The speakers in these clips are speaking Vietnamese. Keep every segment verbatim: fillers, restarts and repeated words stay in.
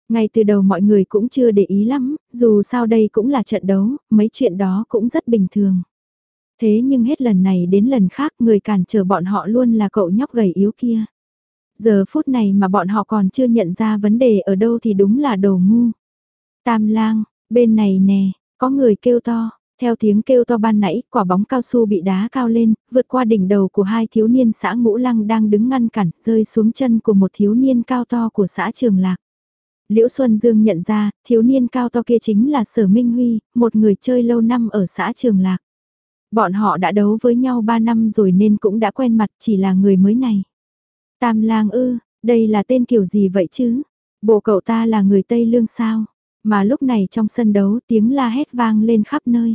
Ngay từ đầu mọi người cũng chưa để ý lắm, dù sao đây cũng là trận đấu, mấy chuyện đó cũng rất bình thường. Thế nhưng hết lần này đến lần khác người cản trở bọn họ luôn là cậu nhóc gầy yếu kia. Giờ phút này mà bọn họ còn chưa nhận ra vấn đề ở đâu thì đúng là đồ ngu. Tam lang, bên này nè, có người kêu to. Theo tiếng kêu to ban nãy, quả bóng cao su bị đá cao lên, vượt qua đỉnh đầu của hai thiếu niên xã Ngũ Lăng đang đứng ngăn cản, rơi xuống chân của một thiếu niên cao to của xã Trường Lạc. Liễu Xuân Dương nhận ra, thiếu niên cao to kia chính là Sở Minh Huy, một người chơi lâu năm ở xã Trường Lạc. Bọn họ đã đấu với nhau ba năm rồi nên cũng đã quen mặt, chỉ là người mới này. Tam lang ư, đây là tên kiểu gì vậy chứ? Bộ cậu ta là người Tây Lương sao? Mà lúc này trong sân đấu tiếng la hét vang lên khắp nơi.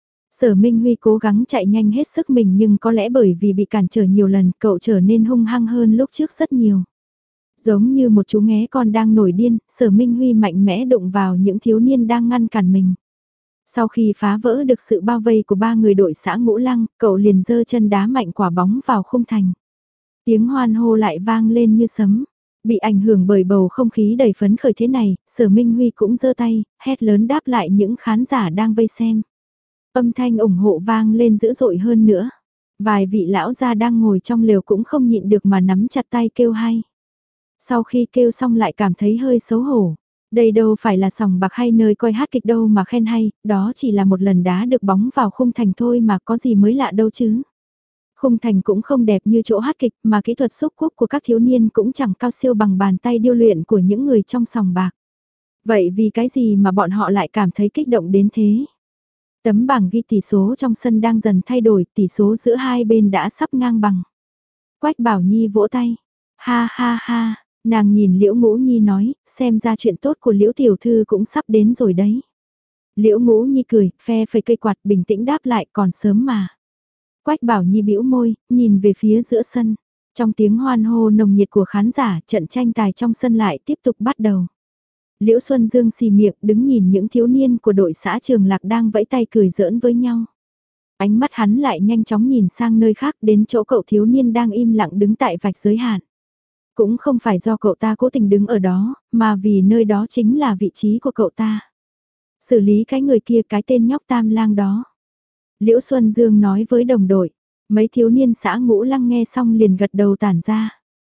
Sở Minh Huy cố gắng chạy nhanh hết sức mình nhưng có lẽ bởi vì bị cản trở nhiều lần cậu trở nên hung hăng hơn lúc trước rất nhiều. Giống như một chú nghé con đang nổi điên, Sở Minh Huy mạnh mẽ đụng vào những thiếu niên đang ngăn cản mình. Sau khi phá vỡ được sự bao vây của ba người đội xã Ngũ Lăng, cậu liền giơ chân đá mạnh quả bóng vào khung thành. Tiếng hoan hô lại vang lên như sấm. Bị ảnh hưởng bởi bầu không khí đầy phấn khởi thế này, Sở Minh Huy cũng giơ tay, hét lớn đáp lại những khán giả đang vây xem. Âm thanh ủng hộ vang lên dữ dội hơn nữa. Vài vị lão gia đang ngồi trong lều cũng không nhịn được mà nắm chặt tay kêu hay. Sau khi kêu xong lại cảm thấy hơi xấu hổ. Đây đâu phải là sòng bạc hay nơi coi hát kịch đâu mà khen hay, đó chỉ là một lần đá được bóng vào khung thành thôi mà có gì mới lạ đâu chứ. Khung thành cũng không đẹp như chỗ hát kịch mà kỹ thuật xúc cúc của các thiếu niên cũng chẳng cao siêu bằng bàn tay điêu luyện của những người trong sòng bạc. Vậy vì cái gì mà bọn họ lại cảm thấy kích động đến thế? Tấm bảng ghi tỷ số trong sân đang dần thay đổi, tỷ số giữa hai bên đã sắp ngang bằng. Quách Bảo Nhi vỗ tay. Ha ha ha, nàng nhìn Liễu Ngũ Nhi nói, xem ra chuyện tốt của Liễu Tiểu Thư cũng sắp đến rồi đấy. Liễu Ngũ Nhi cười, phe phẩy cây quạt bình tĩnh đáp lại còn sớm mà. Quách Bảo Nhi bĩu môi, nhìn về phía giữa sân. Trong tiếng hoan hô nồng nhiệt của khán giả, trận tranh tài trong sân lại tiếp tục bắt đầu. Liễu Xuân Dương xì miệng đứng nhìn những thiếu niên của đội xã Trường Lạc đang vẫy tay cười giỡn với nhau. Ánh mắt hắn lại nhanh chóng nhìn sang nơi khác đến chỗ cậu thiếu niên đang im lặng đứng tại vạch giới hạn. Cũng không phải do cậu ta cố tình đứng ở đó, mà vì nơi đó chính là vị trí của cậu ta. Xử lý cái người kia cái tên nhóc Tam Lang đó. Liễu Xuân Dương nói với đồng đội, mấy thiếu niên xã Ngũ Lăng nghe xong liền gật đầu tản ra.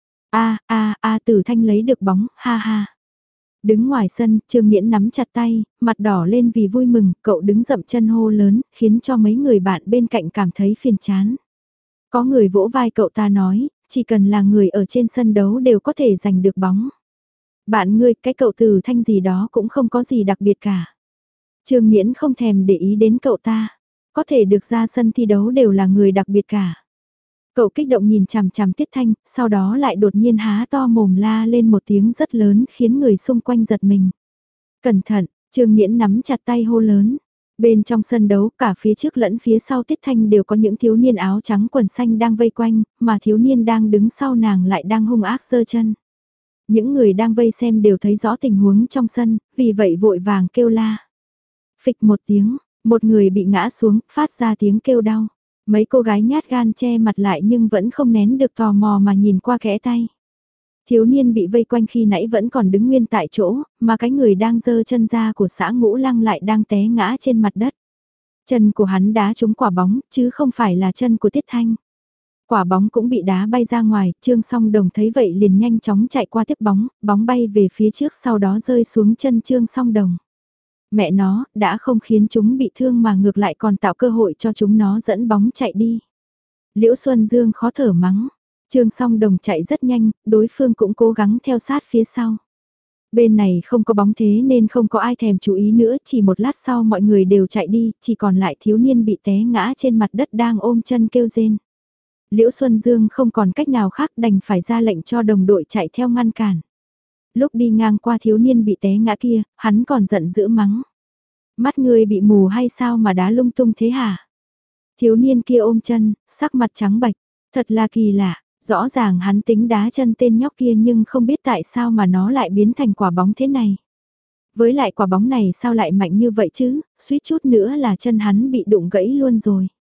A a a Tử Thanh lấy được bóng, ha ha. Đứng ngoài sân, Trương Nghiễn nắm chặt tay, mặt đỏ lên vì vui mừng, cậu đứng dậm chân hô lớn, khiến cho mấy người bạn bên cạnh cảm thấy phiền chán. Có người vỗ vai cậu ta nói, chỉ cần là người ở trên sân đấu đều có thể giành được bóng. Bạn ngươi, cái cậu Tử Thanh gì đó cũng không có gì đặc biệt cả. Trương Nghiễn không thèm để ý đến cậu ta. Có thể được ra sân thi đấu đều là người đặc biệt cả. Cậu kích động nhìn chằm chằm Tiết Thanh, sau đó lại đột nhiên há to mồm la lên một tiếng rất lớn khiến người xung quanh giật mình. Cẩn thận, Trương Nghiễn nắm chặt tay hô lớn. Bên trong sân đấu cả phía trước lẫn phía sau Tiết Thanh đều có những thiếu niên áo trắng quần xanh đang vây quanh, mà thiếu niên đang đứng sau nàng lại đang hung ác giơ chân. Những người đang vây xem đều thấy rõ tình huống trong sân, vì vậy vội vàng kêu la. Phịch một tiếng, một người bị ngã xuống, phát ra tiếng kêu đau. Mấy cô gái nhát gan che mặt lại nhưng vẫn không nén được tò mò mà nhìn qua kẽ tay. Thiếu niên bị vây quanh khi nãy vẫn còn đứng nguyên tại chỗ, mà cái người đang giơ chân ra của xã Ngũ Lăng lại đang té ngã trên mặt đất. Chân của hắn đá trúng quả bóng, chứ không phải là chân của Tiết Thanh. Quả bóng cũng bị đá bay ra ngoài, Trương Song Đồng thấy vậy liền nhanh chóng chạy qua tiếp bóng, bóng bay về phía trước sau đó rơi xuống chân Trương Song Đồng. Mẹ nó, đã không khiến chúng bị thương mà ngược lại còn tạo cơ hội cho chúng nó dẫn bóng chạy đi. Liễu Xuân Dương khó thở mắng. Trương Song Đồng chạy rất nhanh, đối phương cũng cố gắng theo sát phía sau. Bên này không có bóng thế nên không có ai thèm chú ý nữa, chỉ một lát sau mọi người đều chạy đi, chỉ còn lại thiếu niên bị té ngã trên mặt đất đang ôm chân kêu rên. Liễu Xuân Dương không còn cách nào khác đành phải ra lệnh cho đồng đội chạy theo ngăn cản. Lúc đi ngang qua thiếu niên bị té ngã kia, hắn còn giận dữ mắng. Mắt ngươi bị mù hay sao mà đá lung tung thế hả? Thiếu niên kia ôm chân, sắc mặt trắng bệch, thật là kỳ lạ, rõ ràng hắn tính đá chân tên nhóc kia nhưng không biết tại sao mà nó lại biến thành quả bóng thế này. Với lại quả bóng này sao lại mạnh như vậy chứ, suýt chút nữa là chân hắn bị đụng gãy luôn rồi.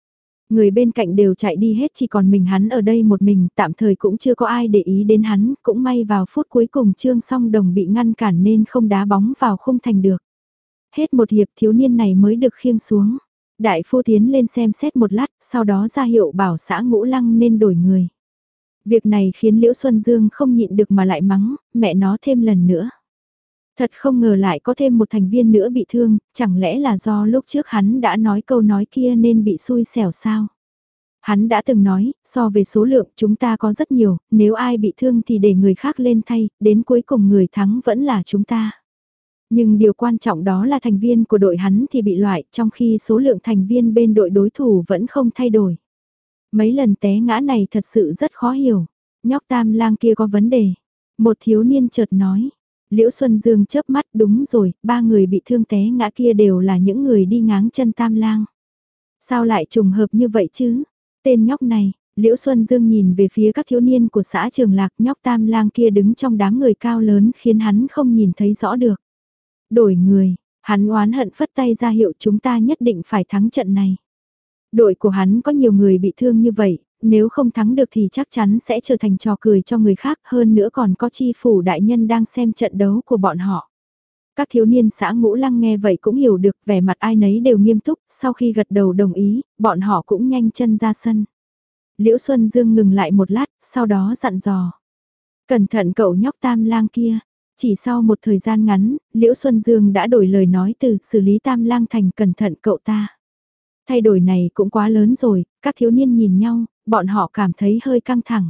Người bên cạnh đều chạy đi hết, chỉ còn mình hắn ở đây một mình, tạm thời cũng chưa có ai để ý đến hắn, cũng may vào phút cuối cùng Trương Song Đồng bị ngăn cản nên không đá bóng vào khung thành được. Hết một hiệp thiếu niên này mới được khiêng xuống. Đại phu tiến lên xem xét một lát, sau đó ra hiệu bảo xã Ngũ Lăng nên đổi người. Việc này khiến Liễu Xuân Dương không nhịn được mà lại mắng, mẹ nó thêm lần nữa. Thật không ngờ lại có thêm một thành viên nữa bị thương, chẳng lẽ là do lúc trước hắn đã nói câu nói kia nên bị xui xẻo sao? Hắn đã từng nói, so về số lượng chúng ta có rất nhiều, nếu ai bị thương thì để người khác lên thay, đến cuối cùng người thắng vẫn là chúng ta. Nhưng điều quan trọng đó là thành viên của đội hắn thì bị loại, trong khi số lượng thành viên bên đội đối thủ vẫn không thay đổi. Mấy lần té ngã này thật sự rất khó hiểu. Nhóc Tam Lang kia có vấn đề. Một thiếu niên chợt nói. Liễu Xuân Dương chớp mắt, đúng rồi, ba người bị thương té ngã kia đều là những người đi ngáng chân Tam Lang. Sao lại trùng hợp như vậy chứ? Tên nhóc này, Liễu Xuân Dương nhìn về phía các thiếu niên của xã Trường Lạc, nhóc Tam Lang kia đứng trong đám người cao lớn khiến hắn không nhìn thấy rõ được. Đổi người, hắn oán hận phất tay ra hiệu chúng ta nhất định phải thắng trận này. Đội của hắn có nhiều người bị thương như vậy, nếu không thắng được thì chắc chắn sẽ trở thành trò cười cho người khác, hơn nữa còn có chi phủ đại nhân đang xem trận đấu của bọn họ. Các thiếu niên xã Ngũ Lăng nghe vậy cũng hiểu được, vẻ mặt ai nấy đều nghiêm túc, sau khi gật đầu đồng ý, bọn họ cũng nhanh chân ra sân. Liễu Xuân Dương ngừng lại một lát, sau đó dặn dò. Cẩn thận cậu nhóc Tam Lang kia. Chỉ sau một thời gian ngắn, Liễu Xuân Dương đã đổi lời nói từ xử lý Tam Lang thành cẩn thận cậu ta. Thay đổi này cũng quá lớn rồi, các thiếu niên nhìn nhau, bọn họ cảm thấy hơi căng thẳng.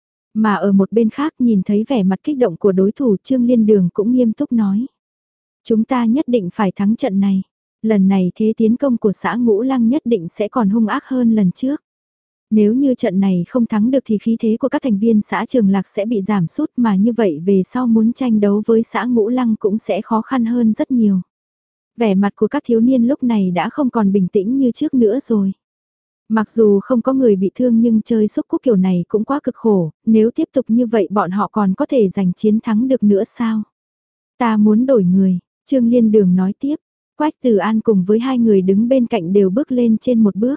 Mà ở một bên khác nhìn thấy vẻ mặt kích động của đối thủ Trương Liên Đường cũng nghiêm túc nói. Chúng ta nhất định phải thắng trận này. Lần này thế tiến công của xã Ngũ Lăng nhất định sẽ còn hung ác hơn lần trước. Nếu như trận này không thắng được thì khí thế của các thành viên xã Trường Lạc sẽ bị giảm sút, mà như vậy về sau muốn tranh đấu với xã Ngũ Lăng cũng sẽ khó khăn hơn rất nhiều. Vẻ mặt của các thiếu niên lúc này đã không còn bình tĩnh như trước nữa rồi. Mặc dù không có người bị thương nhưng chơi xúc cúc kiểu này cũng quá cực khổ, nếu tiếp tục như vậy bọn họ còn có thể giành chiến thắng được nữa sao? Ta muốn đổi người, Trương Liên Đường nói tiếp. Quách Từ An cùng với hai người đứng bên cạnh đều bước lên trên một bước.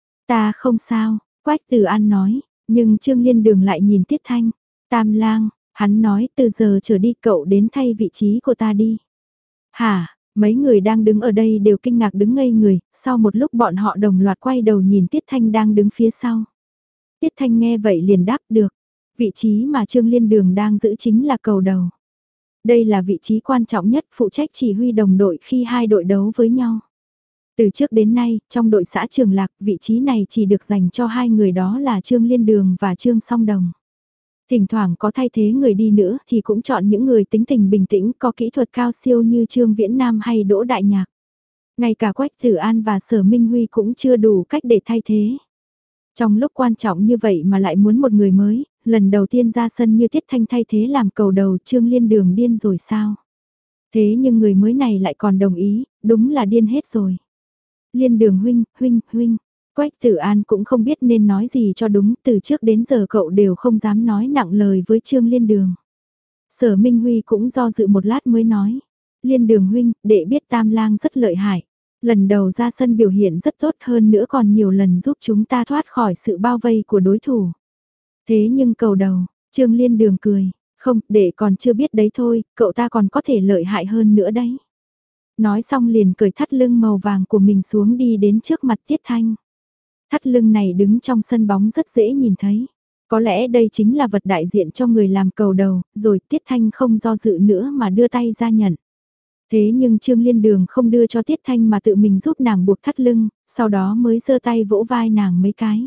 Ta không sao, Quách Từ An nói, nhưng Trương Liên Đường lại nhìn Tiết Thanh. Tam Lang, hắn nói từ giờ trở đi cậu đến thay vị trí của ta đi. Hả, mấy người đang đứng ở đây đều kinh ngạc đứng ngây người, sau một lúc bọn họ đồng loạt quay đầu nhìn Tiết Thanh đang đứng phía sau. Tiết Thanh nghe vậy liền đáp được, vị trí mà Trương Liên Đường đang giữ chính là cầu đầu. Đây là vị trí quan trọng nhất, phụ trách chỉ huy đồng đội khi hai đội đấu với nhau. Từ trước đến nay, trong đội xã Trường Lạc, vị trí này chỉ được dành cho hai người đó là Trương Liên Đường và Trương Song Đồng. Thỉnh thoảng có thay thế người đi nữa thì cũng chọn những người tính tình bình tĩnh, có kỹ thuật cao siêu như Trương Viễn Nam hay Đỗ Đại Nhạc. Ngay cả Quách Tử An và Sở Minh Huy cũng chưa đủ cách để thay thế. Trong lúc quan trọng như vậy mà lại muốn một người mới, lần đầu tiên ra sân như Tiết Thanh thay thế làm cầu đầu, Trương Liên Đường điên rồi sao? Thế nhưng người mới này lại còn đồng ý, đúng là điên hết rồi. Liên Đường huynh, huynh, huynh. Quách Tử An cũng không biết nên nói gì cho đúng, từ trước đến giờ cậu đều không dám nói nặng lời với Trương Liên Đường. Sở Minh Huy cũng do dự một lát mới nói. Liên Đường huynh, đệ biết Tam Lang rất lợi hại. Lần đầu ra sân biểu hiện rất tốt, hơn nữa còn nhiều lần giúp chúng ta thoát khỏi sự bao vây của đối thủ. Thế nhưng cầu đầu, Trương Liên Đường cười. Không, đệ còn chưa biết đấy thôi, cậu ta còn có thể lợi hại hơn nữa đấy. Nói xong liền cởi thắt lưng màu vàng của mình xuống đi đến trước mặt Tiết Thanh. Thắt lưng này đứng trong sân bóng rất dễ nhìn thấy. Có lẽ đây chính là vật đại diện cho người làm cầu đầu, rồi Tiết Thanh không do dự nữa mà đưa tay ra nhận. Thế nhưng Trương Liên Đường không đưa cho Tiết Thanh mà tự mình giúp nàng buộc thắt lưng, sau đó mới giơ tay vỗ vai nàng mấy cái.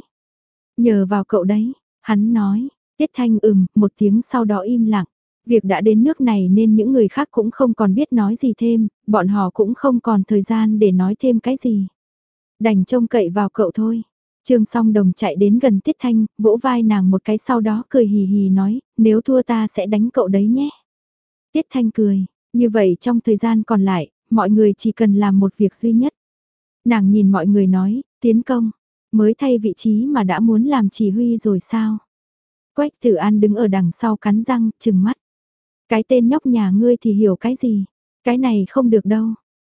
Nhờ vào cậu đấy, hắn nói, Tiết Thanh ừm, một tiếng sau đó im lặng. Việc đã đến nước này nên những người khác cũng không còn biết nói gì thêm, bọn họ cũng không còn thời gian để nói thêm cái gì. Đành trông cậy vào cậu thôi. Trương Song Đồng chạy đến gần Tiết Thanh, vỗ vai nàng một cái sau đó cười hì hì nói, nếu thua ta sẽ đánh cậu đấy nhé. Tiết Thanh cười, như vậy trong thời gian còn lại, mọi người chỉ cần làm một việc duy nhất. Nàng nhìn mọi người nói, tiến công, mới thay vị trí mà đã muốn làm chỉ huy rồi sao? Quách Tử An đứng ở đằng sau cắn răng, trừng mắt. Cái tên nhóc nhà ngươi thì hiểu cái gì? Cái này không được đâu.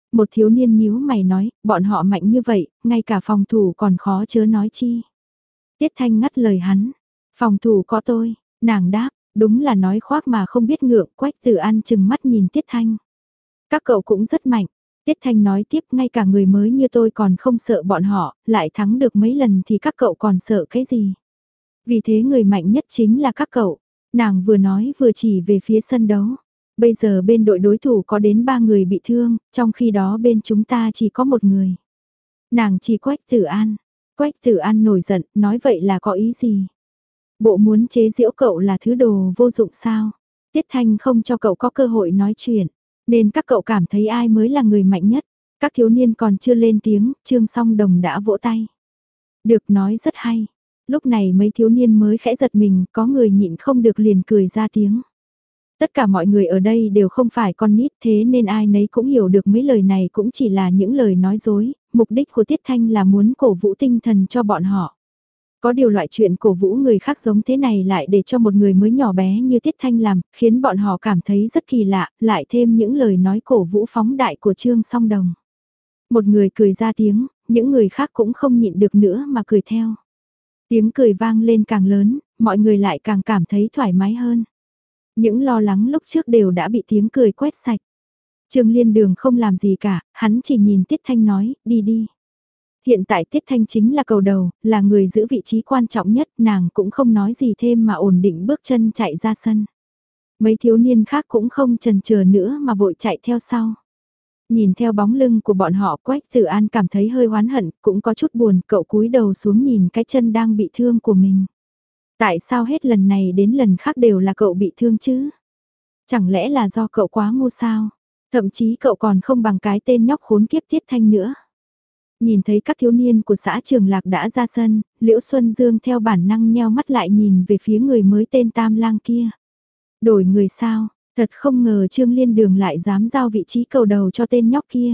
Một thiếu niên nhíu mày nói, bọn họ mạnh như vậy, ngay cả phòng thủ còn khó chớ nói chi. Tiết Thanh ngắt lời hắn, phòng thủ có tôi, nàng đáp, đúng là nói khoác mà không biết ngượng. Quách Tử An chừng mắt nhìn Tiết Thanh. Các cậu cũng rất mạnh. Tiết Thanh nói tiếp, ngay cả người mới như tôi còn không sợ bọn họ, lại thắng được mấy lần thì các cậu còn sợ cái gì. Vì thế người mạnh nhất chính là các cậu. Nàng vừa nói vừa chỉ về phía sân đấu. Bây giờ bên đội đối thủ có đến ba người bị thương, trong khi đó bên chúng ta chỉ có một người. Nàng chỉ Quách Tử An. Quách Tử An nổi giận, nói vậy là có ý gì? Bộ muốn chế giễu cậu là thứ đồ vô dụng sao? Tiết Thanh không cho cậu có cơ hội nói chuyện, nên các cậu cảm thấy ai mới là người mạnh nhất. Các thiếu niên còn chưa lên tiếng, Trương Song Đồng đã vỗ tay. Được, nói rất hay. Lúc này mấy thiếu niên mới khẽ giật mình, có người nhịn không được liền cười ra tiếng. Tất cả mọi người ở đây đều không phải con nít, thế nên ai nấy cũng hiểu được mấy lời này cũng chỉ là những lời nói dối, mục đích của Tiết Thanh là muốn cổ vũ tinh thần cho bọn họ. Có điều loại chuyện cổ vũ người khác giống thế này lại để cho một người mới nhỏ bé như Tiết Thanh làm, khiến bọn họ cảm thấy rất kỳ lạ, lại thêm những lời nói cổ vũ phóng đại của Trương Song Đồng. Một người cười ra tiếng, những người khác cũng không nhịn được nữa mà cười theo. Tiếng cười vang lên càng lớn, mọi người lại càng cảm thấy thoải mái hơn. Những lo lắng lúc trước đều đã bị tiếng cười quét sạch. Trương Liên Đường không làm gì cả, hắn chỉ nhìn Tiết Thanh nói, đi đi. Hiện tại Tiết Thanh chính là cầu đầu, là người giữ vị trí quan trọng nhất, nàng cũng không nói gì thêm mà ổn định bước chân chạy ra sân. Mấy thiếu niên khác cũng không chần chừ nữa mà vội chạy theo sau. Nhìn theo bóng lưng của bọn họ, Quách Tử An cảm thấy hơi oán hận, cũng có chút buồn, cậu cúi đầu xuống nhìn cái chân đang bị thương của mình. Tại sao hết lần này đến lần khác đều là cậu bị thương chứ? Chẳng lẽ là do cậu quá ngu sao? Thậm chí cậu còn không bằng cái tên nhóc khốn kiếp Tiết Thanh nữa. Nhìn thấy các thiếu niên của xã Trường Lạc đã ra sân, Liễu Xuân Dương theo bản năng nheo mắt lại nhìn về phía người mới tên Tam Lang kia. Đổi người sao? Thật không ngờ Trương Liên Đường lại dám giao vị trí cầu đầu cho tên nhóc kia.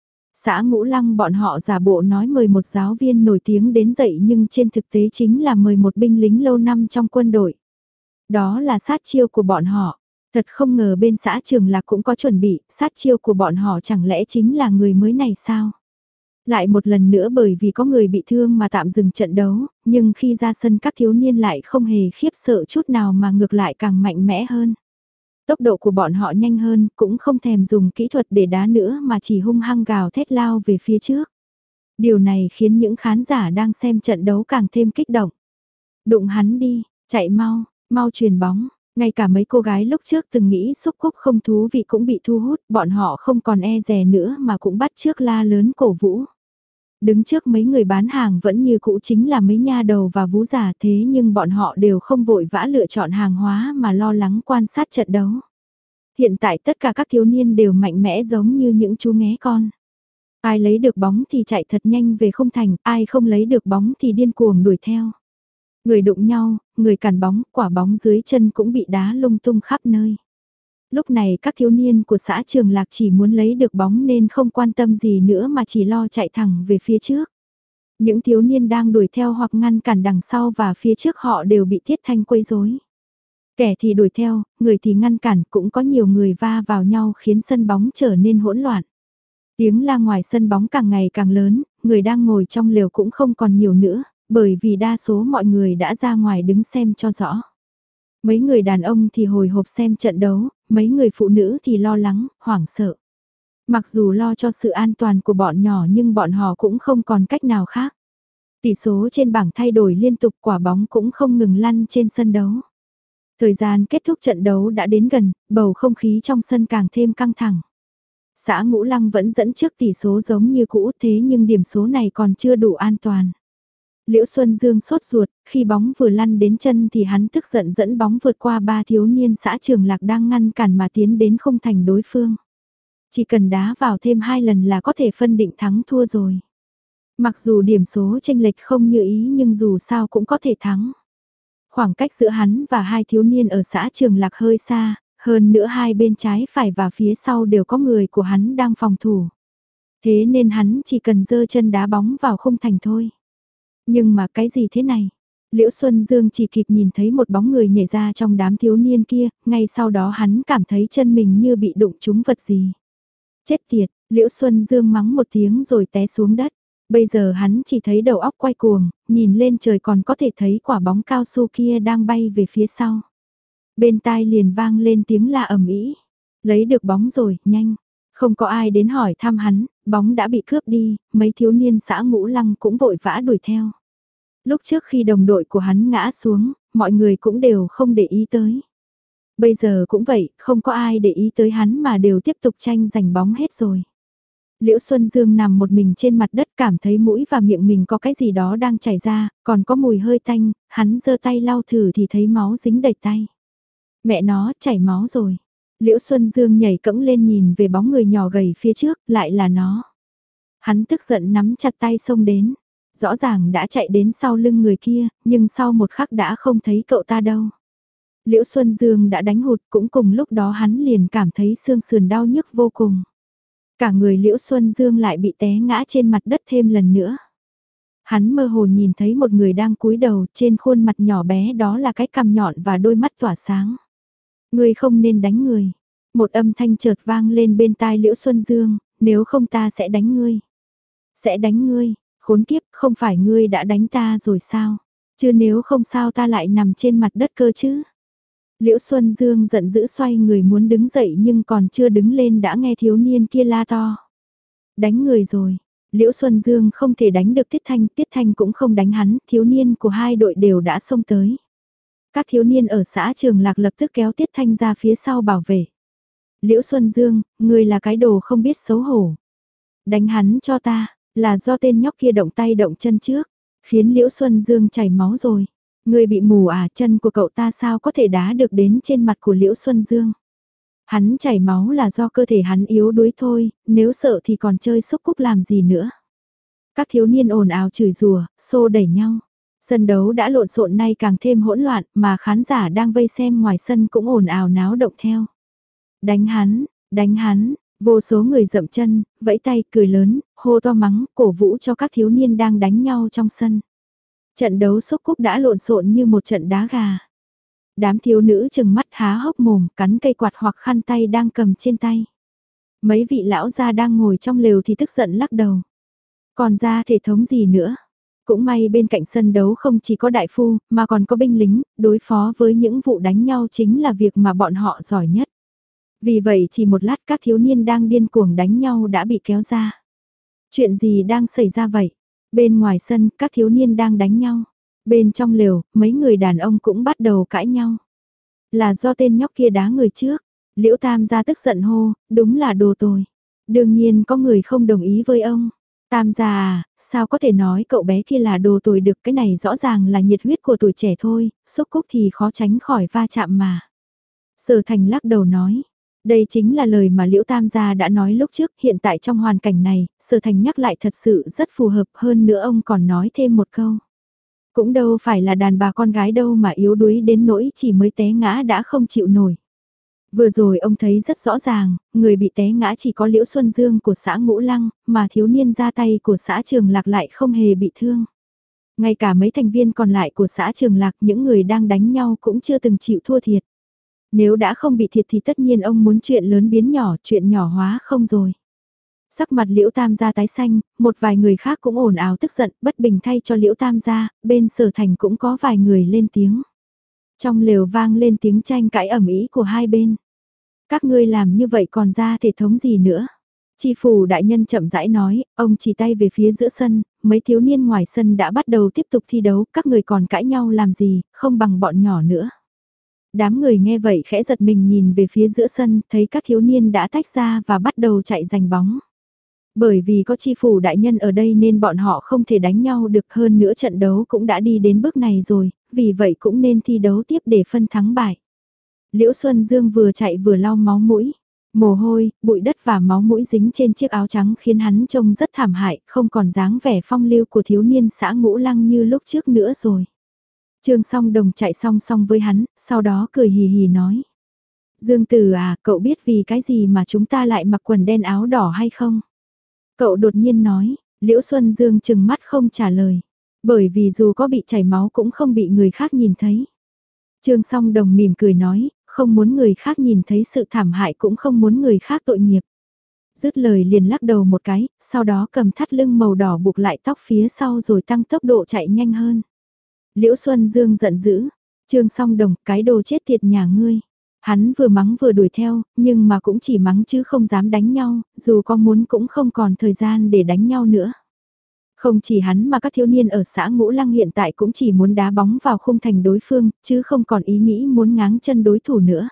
Xã Ngũ Lăng bọn họ giả bộ nói mời một giáo viên nổi tiếng đến dạy nhưng trên thực tế chính là mời một binh lính lâu năm trong quân đội. Đó là sát chiêu của bọn họ. Thật không ngờ bên xã Trường Lạc cũng có chuẩn bị, sát chiêu của bọn họ chẳng lẽ chính là người mới này sao? Lại một lần nữa bởi vì có người bị thương mà tạm dừng trận đấu, nhưng khi ra sân các thiếu niên lại không hề khiếp sợ chút nào mà ngược lại càng mạnh mẽ hơn. Tốc độ của bọn họ nhanh hơn, cũng không thèm dùng kỹ thuật để đá nữa mà chỉ hung hăng gào thét lao về phía trước. Điều này khiến những khán giả đang xem trận đấu càng thêm kích động. Đụng hắn đi, chạy mau, mau chuyền bóng. Ngay cả mấy cô gái lúc trước từng nghĩ xúc cúc không thú vị cũng bị thu hút, bọn họ không còn e dè nữa mà cũng bắt chước la lớn cổ vũ. Đứng trước mấy người bán hàng vẫn như cũ chính là mấy nha đầu và vú già, thế nhưng bọn họ đều không vội vã lựa chọn hàng hóa mà lo lắng quan sát trận đấu. Hiện tại tất cả các thiếu niên đều mạnh mẽ giống như những chú nghé con. Ai lấy được bóng thì chạy thật nhanh về khung thành, ai không lấy được bóng thì điên cuồng đuổi theo. Người đụng nhau, người cản bóng, quả bóng dưới chân cũng bị đá lung tung khắp nơi. Lúc này các thiếu niên của xã Trường Lạc chỉ muốn lấy được bóng nên không quan tâm gì nữa mà chỉ lo chạy thẳng về phía trước. Những thiếu niên đang đuổi theo hoặc ngăn cản đằng sau và phía trước họ đều bị Tiết Thanh quấy rối. Kẻ thì đuổi theo, người thì ngăn cản, cũng có nhiều người va vào nhau khiến sân bóng trở nên hỗn loạn. Tiếng la ngoài sân bóng càng ngày càng lớn, người đang ngồi trong lều cũng không còn nhiều nữa, bởi vì đa số mọi người đã ra ngoài đứng xem cho rõ. Mấy người đàn ông thì hồi hộp xem trận đấu, mấy người phụ nữ thì lo lắng, hoảng sợ. Mặc dù lo cho sự an toàn của bọn nhỏ nhưng bọn họ cũng không còn cách nào khác. Tỷ số trên bảng thay đổi liên tục, quả bóng cũng không ngừng lăn trên sân đấu. Thời gian kết thúc trận đấu đã đến gần, bầu không khí trong sân càng thêm căng thẳng. Xã Ngũ Lăng vẫn dẫn trước tỷ số giống như cũ, thế nhưng điểm số này còn chưa đủ an toàn. Liễu Xuân Dương sốt ruột, khi bóng vừa lăn đến chân thì hắn tức giận dẫn bóng vượt qua ba thiếu niên xã Trường Lạc đang ngăn cản mà tiến đến khung thành đối phương. Chỉ cần đá vào thêm hai lần là có thể phân định thắng thua rồi. Mặc dù điểm số chênh lệch không như ý nhưng dù sao cũng có thể thắng. Khoảng cách giữa hắn và hai thiếu niên ở xã Trường Lạc hơi xa, hơn nữa hai bên trái phải và phía sau đều có người của hắn đang phòng thủ. Thế nên hắn chỉ cần giơ chân đá bóng vào khung thành thôi. Nhưng mà cái gì thế này? Liễu Xuân Dương chỉ kịp nhìn thấy một bóng người nhảy ra trong đám thiếu niên kia, ngay sau đó hắn cảm thấy chân mình như bị đụng trúng vật gì. Chết tiệt, Liễu Xuân Dương mắng một tiếng rồi té xuống đất. Bây giờ hắn chỉ thấy đầu óc quay cuồng, nhìn lên trời còn có thể thấy quả bóng cao su kia đang bay về phía sau. Bên tai liền vang lên tiếng la ầm ĩ. Lấy được bóng rồi, nhanh. Không có ai đến hỏi thăm hắn, bóng đã bị cướp đi, mấy thiếu niên xã Ngũ Lăng cũng vội vã đuổi theo. Lúc trước khi đồng đội của hắn ngã xuống, mọi người cũng đều không để ý tới. Bây giờ cũng vậy, không có ai để ý tới hắn mà đều tiếp tục tranh giành bóng hết rồi. Liễu Xuân Dương nằm một mình trên mặt đất cảm thấy mũi và miệng mình có cái gì đó đang chảy ra, còn có mùi hơi tanh, hắn giơ tay lau thử thì thấy máu dính đầy tay. Mẹ nó, chảy máu rồi. Liễu Xuân Dương nhảy cẫng lên nhìn về bóng người nhỏ gầy phía trước, lại là nó. Hắn tức giận nắm chặt tay xông đến. Rõ ràng đã chạy đến sau lưng người kia, nhưng sau một khắc đã không thấy cậu ta đâu. Liễu Xuân Dương đã đánh hụt, cũng cùng lúc đó hắn liền cảm thấy xương sườn đau nhức vô cùng. Cả người Liễu Xuân Dương lại bị té ngã trên mặt đất thêm lần nữa. Hắn mơ hồ nhìn thấy một người đang cúi đầu, trên khuôn mặt nhỏ bé đó là cái cằm nhọn và đôi mắt tỏa sáng. Ngươi không nên đánh người. Một âm thanh chợt vang lên bên tai Liễu Xuân Dương, nếu không ta sẽ đánh ngươi. Sẽ đánh ngươi, khốn kiếp, không phải ngươi đã đánh ta rồi sao? Chứ nếu không sao ta lại nằm trên mặt đất cơ chứ? Liễu Xuân Dương giận dữ xoay người muốn đứng dậy nhưng còn chưa đứng lên đã nghe thiếu niên kia la to. Đánh người rồi. Liễu Xuân Dương không thể đánh được Tiết Thanh, Tiết Thanh cũng không đánh hắn, thiếu niên của hai đội đều đã xông tới. Các thiếu niên ở xã Trường Lạc lập tức kéo Tiết Thanh ra phía sau bảo vệ. Liễu Xuân Dương, ngươi là cái đồ không biết xấu hổ. Đánh hắn cho ta, là do tên nhóc kia động tay động chân trước, khiến Liễu Xuân Dương chảy máu rồi. Ngươi bị mù à, chân của cậu ta sao có thể đá được đến trên mặt của Liễu Xuân Dương. Hắn chảy máu là do cơ thể hắn yếu đuối thôi, nếu sợ thì còn chơi xúc cúc làm gì nữa. Các thiếu niên ồn ào chửi rủa, xô đẩy nhau. Sân đấu đã lộn xộn nay càng thêm hỗn loạn mà khán giả đang vây xem ngoài sân cũng ồn ào náo động theo. Đánh hắn, đánh hắn, vô số người dậm chân, vẫy tay cười lớn, hô to mắng, cổ vũ cho các thiếu niên đang đánh nhau trong sân. Trận đấu xúc cúc đã lộn xộn như một trận đá gà. Đám thiếu nữ chừng mắt há hốc mồm, cắn cây quạt hoặc khăn tay đang cầm trên tay. Mấy vị lão gia đang ngồi trong lều thì tức giận lắc đầu. Còn ra thể thống gì nữa? Cũng may bên cạnh sân đấu không chỉ có đại phu, mà còn có binh lính, đối phó với những vụ đánh nhau chính là việc mà bọn họ giỏi nhất. Vì vậy chỉ một lát các thiếu niên đang điên cuồng đánh nhau đã bị kéo ra. Chuyện gì đang xảy ra vậy? Bên ngoài sân, các thiếu niên đang đánh nhau. Bên trong lều, mấy người đàn ông cũng bắt đầu cãi nhau. Là do tên nhóc kia đá người trước. Liễu Tam gia tức giận hô, đúng là đồ tồi. Đương nhiên có người không đồng ý với ông. Tam gia à, sao có thể nói cậu bé kia là đồ tồi được, cái này rõ ràng là nhiệt huyết của tuổi trẻ thôi, xúc cúc thì khó tránh khỏi va chạm mà. Sở Thành lắc đầu nói, đây chính là lời mà Liễu Tam gia đã nói lúc trước, hiện tại trong hoàn cảnh này, Sở Thành nhắc lại thật sự rất phù hợp, hơn nữa ông còn nói thêm một câu. Cũng đâu phải là đàn bà con gái đâu mà yếu đuối đến nỗi chỉ mới té ngã đã không chịu nổi. Vừa rồi ông thấy rất rõ ràng, người bị té ngã chỉ có Liễu Xuân Dương của xã Ngũ Lăng, mà thiếu niên ra tay của xã Trường Lạc lại không hề bị thương. Ngay cả mấy thành viên còn lại của xã Trường Lạc, những người đang đánh nhau cũng chưa từng chịu thua thiệt. Nếu đã không bị thiệt thì tất nhiên ông muốn chuyện lớn biến nhỏ, chuyện nhỏ hóa không rồi. Sắc mặt Liễu Tam gia tái xanh, một vài người khác cũng ồn ào tức giận, bất bình thay cho Liễu Tam gia, bên Sở Thành cũng có vài người lên tiếng. Trong lều vang lên tiếng tranh cãi ầm ĩ của hai bên. Các ngươi làm như vậy còn ra thể thống gì nữa? Chi phủ đại nhân chậm rãi nói, ông chỉ tay về phía giữa sân, mấy thiếu niên ngoài sân đã bắt đầu tiếp tục thi đấu, các người còn cãi nhau làm gì, không bằng bọn nhỏ nữa. Đám người nghe vậy khẽ giật mình nhìn về phía giữa sân, thấy các thiếu niên đã tách ra và bắt đầu chạy giành bóng. Bởi vì có chi phủ đại nhân ở đây nên bọn họ không thể đánh nhau được, hơn nữa trận đấu cũng đã đi đến bước này rồi, vì vậy cũng nên thi đấu tiếp để phân thắng bại. Liễu Xuân Dương vừa chạy vừa lau máu mũi. Mồ hôi, bụi đất và máu mũi dính trên chiếc áo trắng khiến hắn trông rất thảm hại, không còn dáng vẻ phong lưu của thiếu niên xã Ngũ Lăng như lúc trước nữa rồi. Trương Song Đồng chạy song song với hắn, sau đó cười hì hì nói. Dương Tử à, cậu biết vì cái gì mà chúng ta lại mặc quần đen áo đỏ hay không? Cậu đột nhiên nói, Liễu Xuân Dương chừng mắt không trả lời. Bởi vì dù có bị chảy máu cũng không bị người khác nhìn thấy. Trương Song Đồng mỉm cười nói, không muốn người khác nhìn thấy sự thảm hại cũng không muốn người khác tội nghiệp. Dứt lời liền lắc đầu một cái, sau đó cầm thắt lưng màu đỏ buộc lại tóc phía sau rồi tăng tốc độ chạy nhanh hơn. Liễu Xuân Dương giận dữ, Trương Song Đồng, cái đồ chết tiệt nhà ngươi. Hắn vừa mắng vừa đuổi theo, nhưng mà cũng chỉ mắng chứ không dám đánh nhau, dù có muốn cũng không còn thời gian để đánh nhau nữa. Không chỉ hắn mà các thiếu niên ở xã Ngũ Lăng hiện tại cũng chỉ muốn đá bóng vào khung thành đối phương, chứ không còn ý nghĩ muốn ngáng chân đối thủ nữa.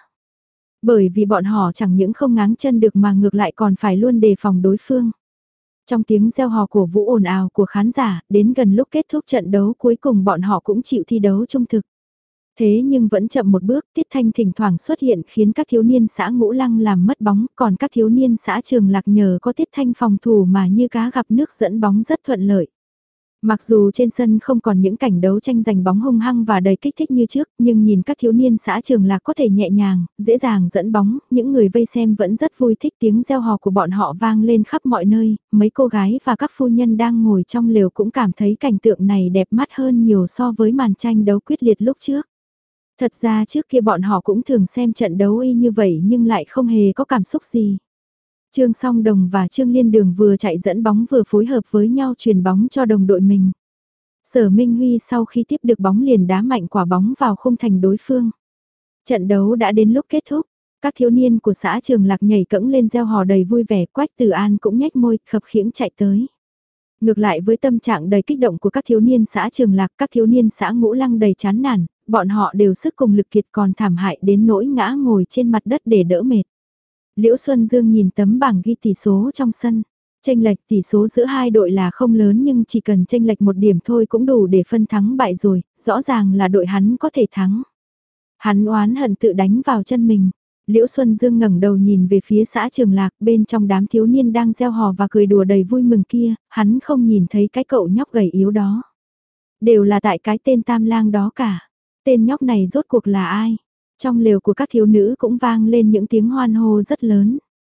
Bởi vì bọn họ chẳng những không ngáng chân được mà ngược lại còn phải luôn đề phòng đối phương. Trong tiếng reo hò cổ vũ ồn ào của khán giả, đến gần lúc kết thúc trận đấu cuối cùng bọn họ cũng chịu thi đấu trung thực. Thế nhưng vẫn chậm một bước, Tiết Thanh thỉnh thoảng xuất hiện khiến các thiếu niên xã Ngũ Lăng làm mất bóng, còn các thiếu niên xã Trường Lạc nhờ có Tiết Thanh phòng thủ mà như cá gặp nước dẫn bóng rất thuận lợi. Mặc dù trên sân không còn những cảnh đấu tranh giành bóng hung hăng và đầy kích thích như trước, nhưng nhìn các thiếu niên xã Trường Lạc có thể nhẹ nhàng, dễ dàng dẫn bóng, những người vây xem vẫn rất vui thích tiếng reo hò của bọn họ vang lên khắp mọi nơi, mấy cô gái và các phu nhân đang ngồi trong lều cũng cảm thấy cảnh tượng này đẹp mắt hơn nhiều so với màn tranh đấu quyết liệt lúc trước. Thật ra trước kia bọn họ cũng thường xem trận đấu y như vậy nhưng lại không hề có cảm xúc gì. Trương Song Đồng và Trương Liên Đường vừa chạy dẫn bóng vừa phối hợp với nhau truyền bóng cho đồng đội mình. Sở Minh Huy sau khi tiếp được bóng liền đá mạnh quả bóng vào khung thành đối phương. Trận đấu đã đến lúc kết thúc, các thiếu niên của xã Trường Lạc nhảy cẫng lên reo hò đầy vui vẻ, Quách Tử An cũng nhếch môi khập khiễng chạy tới. Ngược lại với tâm trạng đầy kích động của các thiếu niên xã Trường Lạc, các thiếu niên xã Ngũ Lăng đầy chán nản, bọn họ đều sức cùng lực kiệt còn thảm hại đến nỗi ngã ngồi trên mặt đất để đỡ mệt. Liễu Xuân Dương nhìn tấm bảng ghi tỷ số trong sân. Chênh lệch tỷ số giữa hai đội là không lớn nhưng chỉ cần chênh lệch một điểm thôi cũng đủ để phân thắng bại rồi, rõ ràng là đội hắn có thể thắng. Hắn oán hận tự đánh vào chân mình. Liễu Xuân Dương ngẩng đầu nhìn về phía xã Trường Lạc, bên trong đám thiếu niên đang reo hò và cười đùa đầy vui mừng kia, hắn không nhìn thấy cái cậu nhóc gầy yếu đó. Đều là tại cái tên Tam Lang đó cả. Tên nhóc này rốt cuộc là ai? Trong lều của các thiếu nữ cũng vang lên những tiếng hoan hô rất lớn.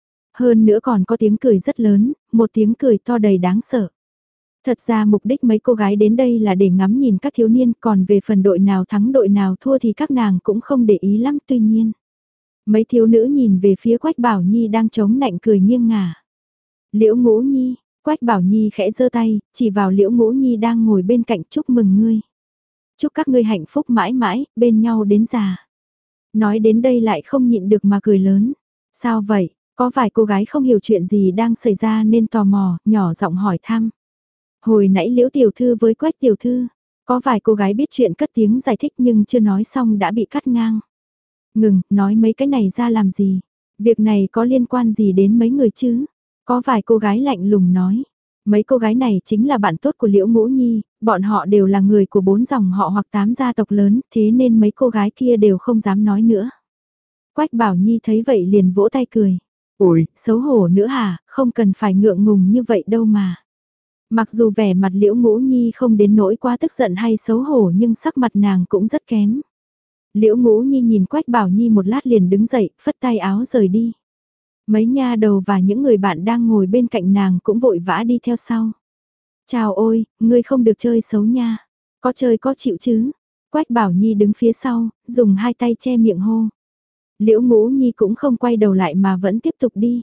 Hơn nữa còn có tiếng cười rất lớn, một tiếng cười to đầy đáng sợ. Thật ra mục đích mấy cô gái đến đây là để ngắm nhìn các thiếu niên, còn về phần đội nào thắng đội nào thua thì các nàng cũng không để ý lắm. Tuy nhiên, mấy thiếu nữ nhìn về phía Quách Bảo Nhi đang chống nạnh cười nghiêng ngả. Liễu Ngũ Nhi, Quách Bảo Nhi khẽ giơ tay, chỉ vào Liễu Ngũ Nhi đang ngồi bên cạnh, chúc mừng ngươi. Chúc các ngươi hạnh phúc mãi mãi, bên nhau đến già. Nói đến đây lại không nhịn được mà cười lớn. Sao vậy, có vài cô gái không hiểu chuyện gì đang xảy ra nên tò mò, nhỏ giọng hỏi thăm. Hồi nãy Liễu Tiểu Thư với Quách Tiểu Thư, có vài cô gái biết chuyện cất tiếng giải thích nhưng chưa nói xong đã bị cắt ngang. Ngừng, nói mấy cái này ra làm gì? Việc này có liên quan gì đến mấy người chứ? Có vài cô gái lạnh lùng nói. Mấy cô gái này chính là bạn tốt của Liễu Ngũ Nhi, bọn họ đều là người của bốn dòng họ hoặc tám gia tộc lớn, thế nên mấy cô gái kia đều không dám nói nữa. Quách Bảo Nhi thấy vậy liền vỗ tay cười. Ôi, xấu hổ nữa hả, không cần phải ngượng ngùng như vậy đâu mà. Mặc dù vẻ mặt Liễu Ngũ Nhi không đến nỗi quá tức giận hay xấu hổ nhưng sắc mặt nàng cũng rất kém. Liễu Ngũ Nhi nhìn Quách Bảo Nhi một lát liền đứng dậy, phất tay áo rời đi. Mấy nha đầu và những người bạn đang ngồi bên cạnh nàng cũng vội vã đi theo sau. Chào ôi, ngươi không được chơi xấu nha. Có chơi có chịu chứ. Quách Bảo Nhi đứng phía sau, dùng hai tay che miệng hô. Liễu Ngũ Nhi cũng không quay đầu lại mà vẫn tiếp tục đi.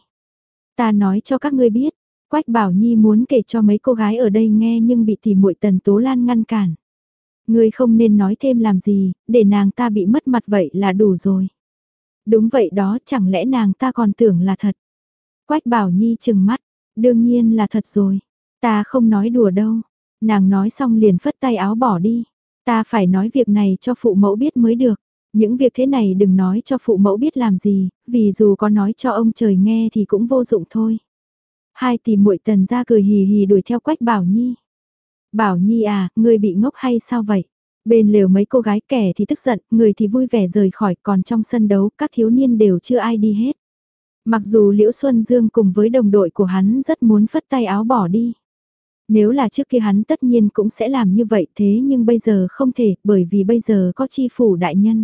Ta nói cho các ngươi biết, Quách Bảo Nhi muốn kể cho mấy cô gái ở đây nghe nhưng bị tỉ muội Tần Tố Lan ngăn cản. Ngươi không nên nói thêm làm gì, để nàng ta bị mất mặt vậy là đủ rồi. Đúng vậy đó, chẳng lẽ nàng ta còn tưởng là thật. Quách Bảo Nhi chừng mắt, đương nhiên là thật rồi. Ta không nói đùa đâu. Nàng nói xong liền phất tay áo bỏ đi. Ta phải nói việc này cho phụ mẫu biết mới được. Những việc thế này đừng nói cho phụ mẫu biết làm gì, vì dù có nói cho ông trời nghe thì cũng vô dụng thôi. Hai tỷ muội Tần ra cười hì hì đuổi theo Quách Bảo Nhi. Bảo Nhi à, ngươi bị ngốc hay sao vậy? Bên lều mấy cô gái kẻ thì tức giận, người thì vui vẻ rời khỏi, còn trong sân đấu các thiếu niên đều chưa ai đi hết. Mặc dù Liễu Xuân Dương cùng với đồng đội của hắn rất muốn phất tay áo bỏ đi. Nếu là trước kia hắn tất nhiên cũng sẽ làm như vậy thế nhưng bây giờ không thể bởi vì bây giờ có chi phủ đại nhân.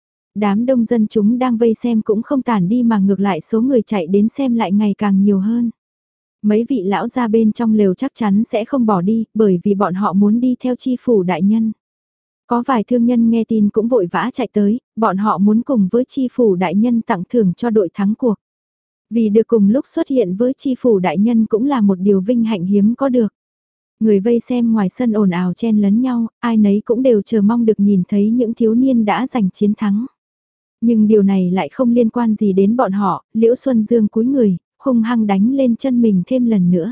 Đám đông dân chúng đang vây xem cũng không tản đi mà ngược lại số người chạy đến xem lại ngày càng nhiều hơn. Mấy vị lão gia bên trong lều chắc chắn sẽ không bỏ đi bởi vì bọn họ muốn đi theo chi phủ đại nhân. Có vài thương nhân nghe tin cũng vội vã chạy tới, bọn họ muốn cùng với chi phủ đại nhân tặng thưởng cho đội thắng cuộc. Vì được cùng lúc xuất hiện với chi phủ đại nhân cũng là một điều vinh hạnh hiếm có được. Người vây xem ngoài sân ồn ào chen lấn nhau, ai nấy cũng đều chờ mong được nhìn thấy những thiếu niên đã giành chiến thắng. Nhưng điều này lại không liên quan gì đến bọn họ, Liễu Xuân Dương cúi người, hung hăng đánh lên chân mình thêm lần nữa.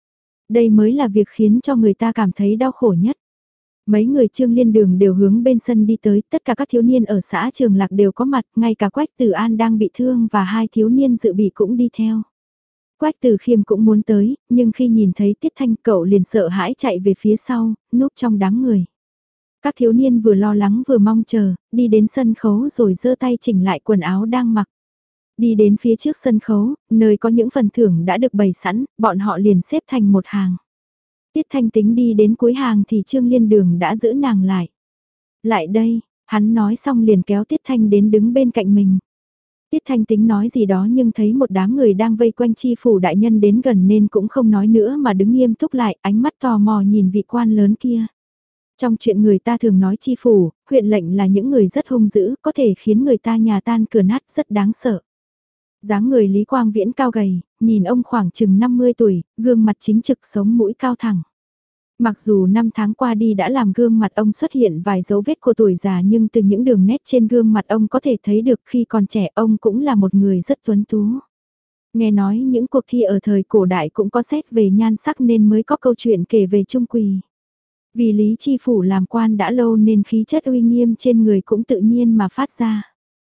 Đây mới là việc khiến cho người ta cảm thấy đau khổ nhất. Mấy người Trương Liên Đường đều hướng bên sân đi tới, tất cả các thiếu niên ở xã Trường Lạc đều có mặt, ngay cả Quách Tử An đang bị thương và hai thiếu niên dự bị cũng đi theo. Quách Tử Khiêm cũng muốn tới, nhưng khi nhìn thấy Tiết Thanh cậu liền sợ hãi chạy về phía sau, núp trong đám người. Các thiếu niên vừa lo lắng vừa mong chờ, đi đến sân khấu rồi giơ tay chỉnh lại quần áo đang mặc. Đi đến phía trước sân khấu, nơi có những phần thưởng đã được bày sẵn, bọn họ liền xếp thành một hàng. Tiết Thanh tính đi đến cuối hàng thì Trương Liên Đường đã giữ nàng lại. Lại đây, hắn nói xong liền kéo Tiết Thanh đến đứng bên cạnh mình. Tiết Thanh tính nói gì đó nhưng thấy một đám người đang vây quanh chi phủ đại nhân đến gần nên cũng không nói nữa mà đứng nghiêm túc lại, ánh mắt tò mò nhìn vị quan lớn kia. Trong chuyện người ta thường nói chi phủ, huyện lệnh là những người rất hung dữ, có thể khiến người ta nhà tan cửa nát, rất đáng sợ. Dáng người Lý Quang Viễn cao gầy, nhìn ông khoảng chừng năm mươi tuổi, gương mặt chính trực sống mũi cao thẳng. Mặc dù năm tháng qua đi đã làm gương mặt ông xuất hiện vài dấu vết của tuổi già nhưng từ những đường nét trên gương mặt ông có thể thấy được khi còn trẻ ông cũng là một người rất tuấn tú. Nghe nói những cuộc thi ở thời cổ đại cũng có xét về nhan sắc nên mới có câu chuyện kể về Trung Quỳ. Vì Lý Chi Phủ làm quan đã lâu nên khí chất uy nghiêm trên người cũng tự nhiên mà phát ra.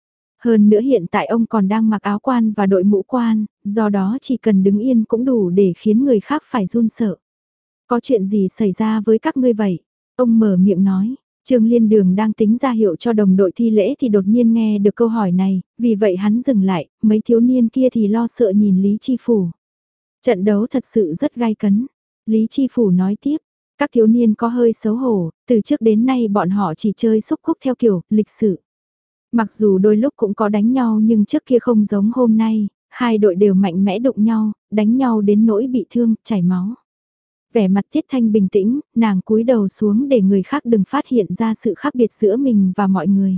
Hơn nữa hiện tại ông còn đang mặc áo quan và đội mũ quan, do đó chỉ cần đứng yên cũng đủ để khiến người khác phải run sợ. Có chuyện gì xảy ra với các ngươi vậy? Ông mở miệng nói. Trương Liên Đường đang tính ra hiệu cho đồng đội thi lễ thì đột nhiên nghe được câu hỏi này, vì vậy hắn dừng lại, mấy thiếu niên kia thì lo sợ nhìn Lý Chi Phủ. Trận đấu thật sự rất gai cấn. Lý Chi Phủ nói tiếp, các thiếu niên có hơi xấu hổ, từ trước đến nay bọn họ chỉ chơi xúc cúc theo kiểu lịch sử. Mặc dù đôi lúc cũng có đánh nhau nhưng trước kia không giống hôm nay, hai đội đều mạnh mẽ đụng nhau, đánh nhau đến nỗi bị thương, chảy máu. Vẻ mặt Tiết Thanh bình tĩnh, nàng cúi đầu xuống để người khác đừng phát hiện ra sự khác biệt giữa mình và mọi người.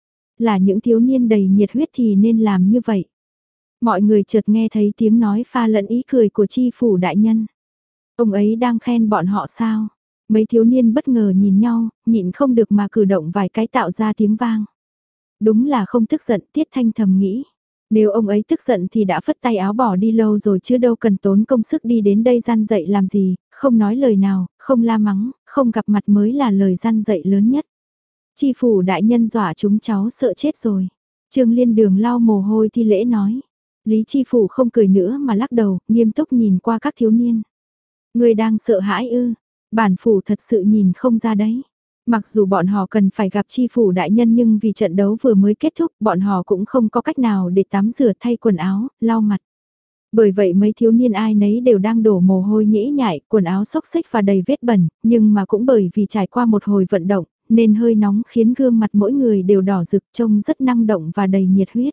Là những thiếu niên đầy nhiệt huyết thì nên làm như vậy. Mọi người chợt nghe thấy tiếng nói pha lẫn ý cười của chi phủ đại nhân. Ông ấy đang khen bọn họ sao? Mấy thiếu niên bất ngờ nhìn nhau, nhịn không được mà cử động vài cái tạo ra tiếng vang. Đúng là không tức giận, Tiết Thanh thầm nghĩ. Nếu ông ấy tức giận thì đã phất tay áo bỏ đi lâu rồi chứ đâu cần tốn công sức đi đến đây gian dạy làm gì, không nói lời nào, không la mắng, không gặp mặt mới là lời gian dạy lớn nhất. Chi phủ đại nhân dọa chúng cháu sợ chết rồi. Trương Liên Đường lau mồ hôi thi lễ nói. Lý Chi phủ không cười nữa mà lắc đầu, nghiêm túc nhìn qua các thiếu niên. Người đang sợ hãi ư, bản phủ thật sự nhìn không ra đấy. Mặc dù bọn họ cần phải gặp chi phủ đại nhân nhưng vì trận đấu vừa mới kết thúc bọn họ cũng không có cách nào để tắm rửa thay quần áo, lau mặt. Bởi vậy mấy thiếu niên ai nấy đều đang đổ mồ hôi nhễ nhại, quần áo xốc xích và đầy vết bẩn, nhưng mà cũng bởi vì trải qua một hồi vận động, nên hơi nóng khiến gương mặt mỗi người đều đỏ rực trông rất năng động và đầy nhiệt huyết.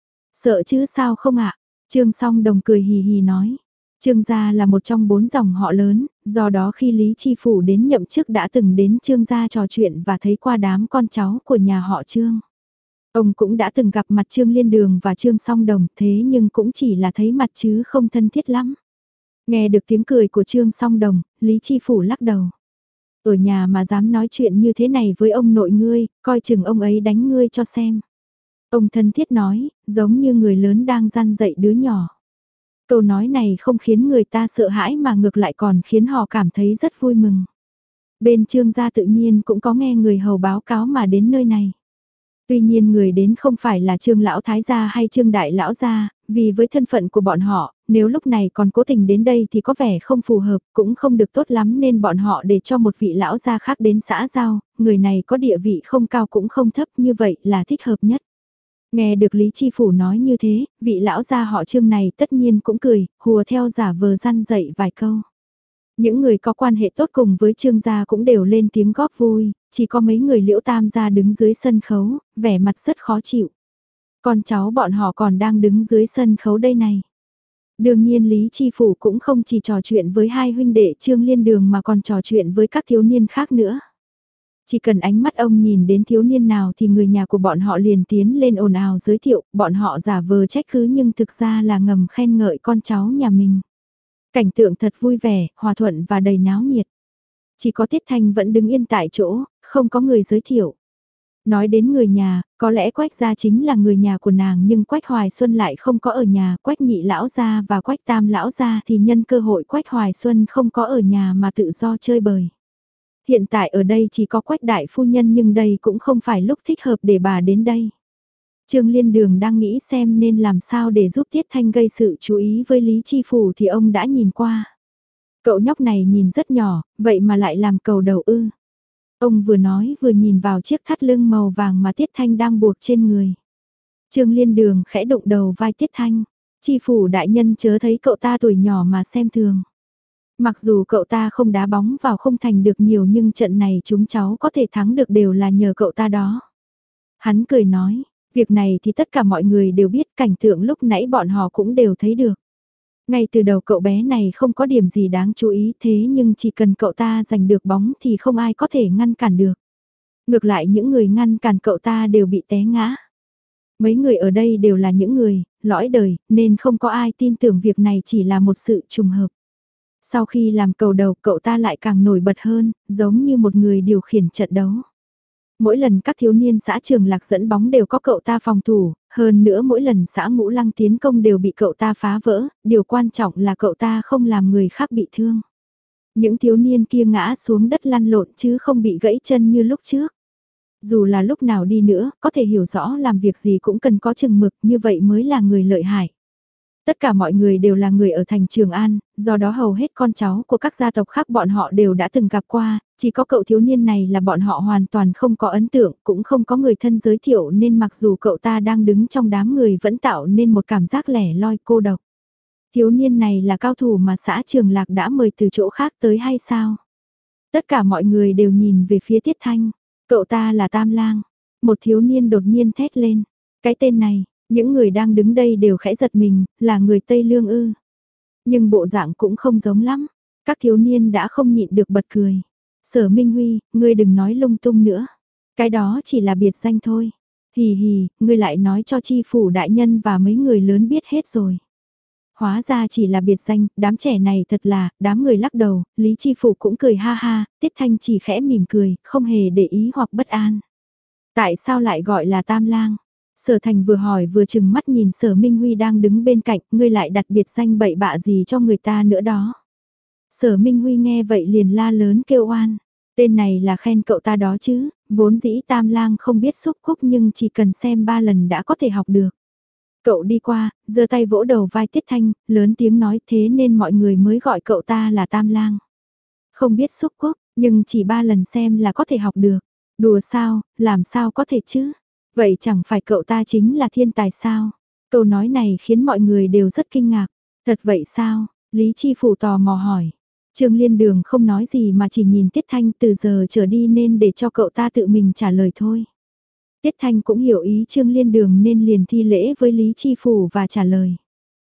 Sợ chứ sao không ạ? Trương Song Đồng cười hì hì nói. Trương gia là một trong bốn dòng họ lớn, do đó khi Lý Chi Phủ đến nhậm chức đã từng đến Trương gia trò chuyện và thấy qua đám con cháu của nhà họ Trương. Ông cũng đã từng gặp mặt Trương Liên Đường và Trương Song Đồng thế nhưng cũng chỉ là thấy mặt chứ không thân thiết lắm. Nghe được tiếng cười của Trương Song Đồng, Lý Chi Phủ lắc đầu. Ở nhà mà dám nói chuyện như thế này với ông nội ngươi, coi chừng ông ấy đánh ngươi cho xem. Ông thân thiết nói, giống như người lớn đang răn dạy đứa nhỏ. Câu nói này không khiến người ta sợ hãi mà ngược lại còn khiến họ cảm thấy rất vui mừng. Bên Trương gia tự nhiên cũng có nghe người hầu báo cáo mà đến nơi này. Tuy nhiên người đến không phải là Trương lão thái gia hay Trương đại lão gia, vì với thân phận của bọn họ, nếu lúc này còn cố tình đến đây thì có vẻ không phù hợp, cũng không được tốt lắm nên bọn họ để cho một vị lão gia khác đến xã giao, người này có địa vị không cao cũng không thấp, như vậy là thích hợp nhất. Nghe được Lý Chi Phủ nói như thế, vị lão gia họ Trương này tất nhiên cũng cười, hùa theo giả vờ răn dạy vài câu. Những người có quan hệ tốt cùng với Trương gia cũng đều lên tiếng góp vui, chỉ có mấy người Liễu Tam gia đứng dưới sân khấu, vẻ mặt rất khó chịu. Con cháu bọn họ còn đang đứng dưới sân khấu đây này. Đương nhiên Lý Chi Phủ cũng không chỉ trò chuyện với hai huynh đệ Trương Liên Đường mà còn trò chuyện với các thiếu niên khác nữa. Chỉ cần ánh mắt ông nhìn đến thiếu niên nào thì người nhà của bọn họ liền tiến lên ồn ào giới thiệu, bọn họ giả vờ trách cứ nhưng thực ra là ngầm khen ngợi con cháu nhà mình. Cảnh tượng thật vui vẻ, hòa thuận và đầy náo nhiệt. Chỉ có Tiết Thanh vẫn đứng yên tại chỗ, không có người giới thiệu. Nói đến người nhà, có lẽ Quách gia chính là người nhà của nàng nhưng Quách Hoài Xuân lại không có ở nhà, Quách nhị lão gia và Quách tam lão gia thì nhân cơ hội Quách Hoài Xuân không có ở nhà mà tự do chơi bời. Hiện tại ở đây chỉ có Quách đại phu nhân nhưng đây cũng không phải lúc thích hợp để bà đến đây. Trương Liên Đường đang nghĩ xem nên làm sao để giúp Tiết Thanh gây sự chú ý với Lý Chi Phủ thì ông đã nhìn qua. Cậu nhóc này nhìn rất nhỏ, vậy mà lại làm cầu đầu ư. Ông vừa nói vừa nhìn vào chiếc thắt lưng màu vàng mà Tiết Thanh đang buộc trên người. Trương Liên Đường khẽ đụng đầu vai Tiết Thanh. Chi Phủ đại nhân chớ thấy cậu ta tuổi nhỏ mà xem thường. Mặc dù cậu ta không đá bóng vào không thành được nhiều nhưng trận này chúng cháu có thể thắng được đều là nhờ cậu ta đó. Hắn cười nói, việc này thì tất cả mọi người đều biết, cảnh tượng lúc nãy bọn họ cũng đều thấy được. Ngay từ đầu cậu bé này không có điểm gì đáng chú ý thế nhưng chỉ cần cậu ta giành được bóng thì không ai có thể ngăn cản được. Ngược lại những người ngăn cản cậu ta đều bị té ngã. Mấy người ở đây đều là những người, lõi đời, nên không có ai tin tưởng việc này chỉ là một sự trùng hợp. Sau khi làm cầu đầu cậu ta lại càng nổi bật hơn, giống như một người điều khiển trận đấu. Mỗi lần các thiếu niên xã Trường Lạc dẫn bóng đều có cậu ta phòng thủ, hơn nữa mỗi lần xã Ngũ Lăng tiến công đều bị cậu ta phá vỡ, điều quan trọng là cậu ta không làm người khác bị thương. Những thiếu niên kia ngã xuống đất lăn lộn chứ không bị gãy chân như lúc trước. Dù là lúc nào đi nữa, có thể hiểu rõ làm việc gì cũng cần có chừng mực, như vậy mới là người lợi hại. Tất cả mọi người đều là người ở thành Trường An, do đó hầu hết con cháu của các gia tộc khác bọn họ đều đã từng gặp qua, chỉ có cậu thiếu niên này là bọn họ hoàn toàn không có ấn tượng, cũng không có người thân giới thiệu nên mặc dù cậu ta đang đứng trong đám người vẫn tạo nên một cảm giác lẻ loi cô độc. Thiếu niên này là cao thủ mà xã Trường Lạc đã mời từ chỗ khác tới hay sao? Tất cả mọi người đều nhìn về phía Tiết Thanh, cậu ta là Tam Lang. Một thiếu niên đột nhiên thét lên, cái tên này. Những người đang đứng đây đều khẽ giật mình, là người Tây Lương ư. Nhưng bộ dạng cũng không giống lắm, các thiếu niên đã không nhịn được bật cười. Sở Minh Huy, ngươi đừng nói lung tung nữa. Cái đó chỉ là biệt danh thôi. Hì hì, ngươi lại nói cho chi phủ đại nhân và mấy người lớn biết hết rồi. Hóa ra chỉ là biệt danh, đám trẻ này thật là, đám người lắc đầu, Lý Chi Phủ cũng cười ha ha, Tiết Thanh chỉ khẽ mỉm cười, không hề để ý hoặc bất an. Tại sao lại gọi là Tam Lang? Sở Thành vừa hỏi vừa chừng mắt nhìn Sở Minh Huy đang đứng bên cạnh, ngươi lại đặt biệt danh bậy bạ gì cho người ta nữa đó. Sở Minh Huy nghe vậy liền la lớn kêu oan, tên này là khen cậu ta đó chứ, vốn dĩ Tam Lang không biết xúc khúc nhưng chỉ cần xem ba lần đã có thể học được. Cậu đi qua, giơ tay vỗ đầu vai Tiết Thanh, lớn tiếng nói thế nên mọi người mới gọi cậu ta là Tam Lang. Không biết xúc khúc, nhưng chỉ ba lần xem là có thể học được. Đùa sao, làm sao có thể chứ? Vậy chẳng phải cậu ta chính là thiên tài sao? Câu nói này khiến mọi người đều rất kinh ngạc. Thật vậy sao? Lý Chi Phủ tò mò hỏi. Trương Liên Đường không nói gì mà chỉ nhìn Tiết Thanh, từ giờ trở đi nên để cho cậu ta tự mình trả lời thôi. Tiết Thanh cũng hiểu ý Trương Liên Đường nên liền thi lễ với Lý Chi Phủ và trả lời.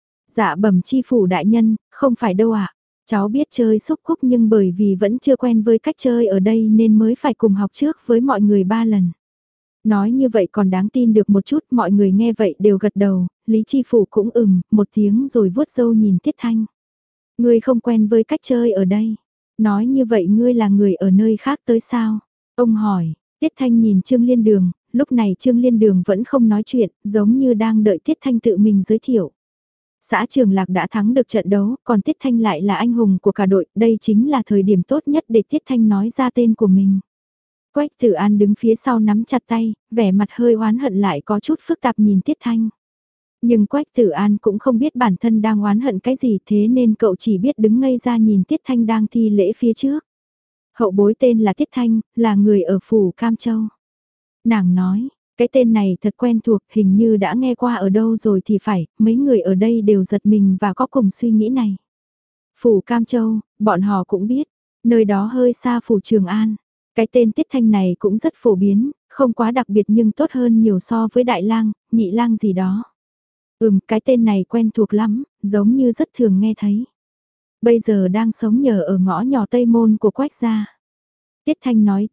Dạ bẩm Chi Phủ đại nhân, không phải đâu ạ. Cháu biết chơi xúc khúc nhưng bởi vì vẫn chưa quen với cách chơi ở đây nên mới phải cùng học trước với mọi người ba lần. Nói như vậy còn đáng tin được một chút, mọi người nghe vậy đều gật đầu, Lý Chi Phủ cũng ừm, một tiếng rồi vuốt râu nhìn Tiết Thanh. Ngươi không quen với cách chơi ở đây. Nói như vậy ngươi là người ở nơi khác tới sao? Ông hỏi, Tiết Thanh nhìn Trương Liên Đường, lúc này Trương Liên Đường vẫn không nói chuyện, giống như đang đợi Tiết Thanh tự mình giới thiệu. Xã Trường Lạc đã thắng được trận đấu, còn Tiết Thanh lại là anh hùng của cả đội, đây chính là thời điểm tốt nhất để Tiết Thanh nói ra tên của mình. Quách Tử An đứng phía sau nắm chặt tay, vẻ mặt hơi oán hận lại có chút phức tạp nhìn Tiết Thanh. Nhưng Quách Tử An cũng không biết bản thân đang oán hận cái gì thế nên cậu chỉ biết đứng ngây ra nhìn Tiết Thanh đang thi lễ phía trước. Hậu bối tên là Tiết Thanh, là người ở phủ Cam Châu. Nàng nói, cái tên này thật quen thuộc, hình như đã nghe qua ở đâu rồi thì phải, mấy người ở đây đều giật mình và có cùng suy nghĩ này. Phủ Cam Châu, bọn họ cũng biết, nơi đó hơi xa phủ Trường An. Cái tên Tiết Thanh này cũng rất phổ biến, không quá đặc biệt nhưng tốt hơn nhiều so với Đại Lang, Nhị Lang gì đó. Ừm, cái tên này quen thuộc lắm, giống như rất thường nghe thấy. Bây giờ đang sống nhờ ở ngõ nhỏ Tây Môn của Quách gia. Tiết Thanh nói tiếp,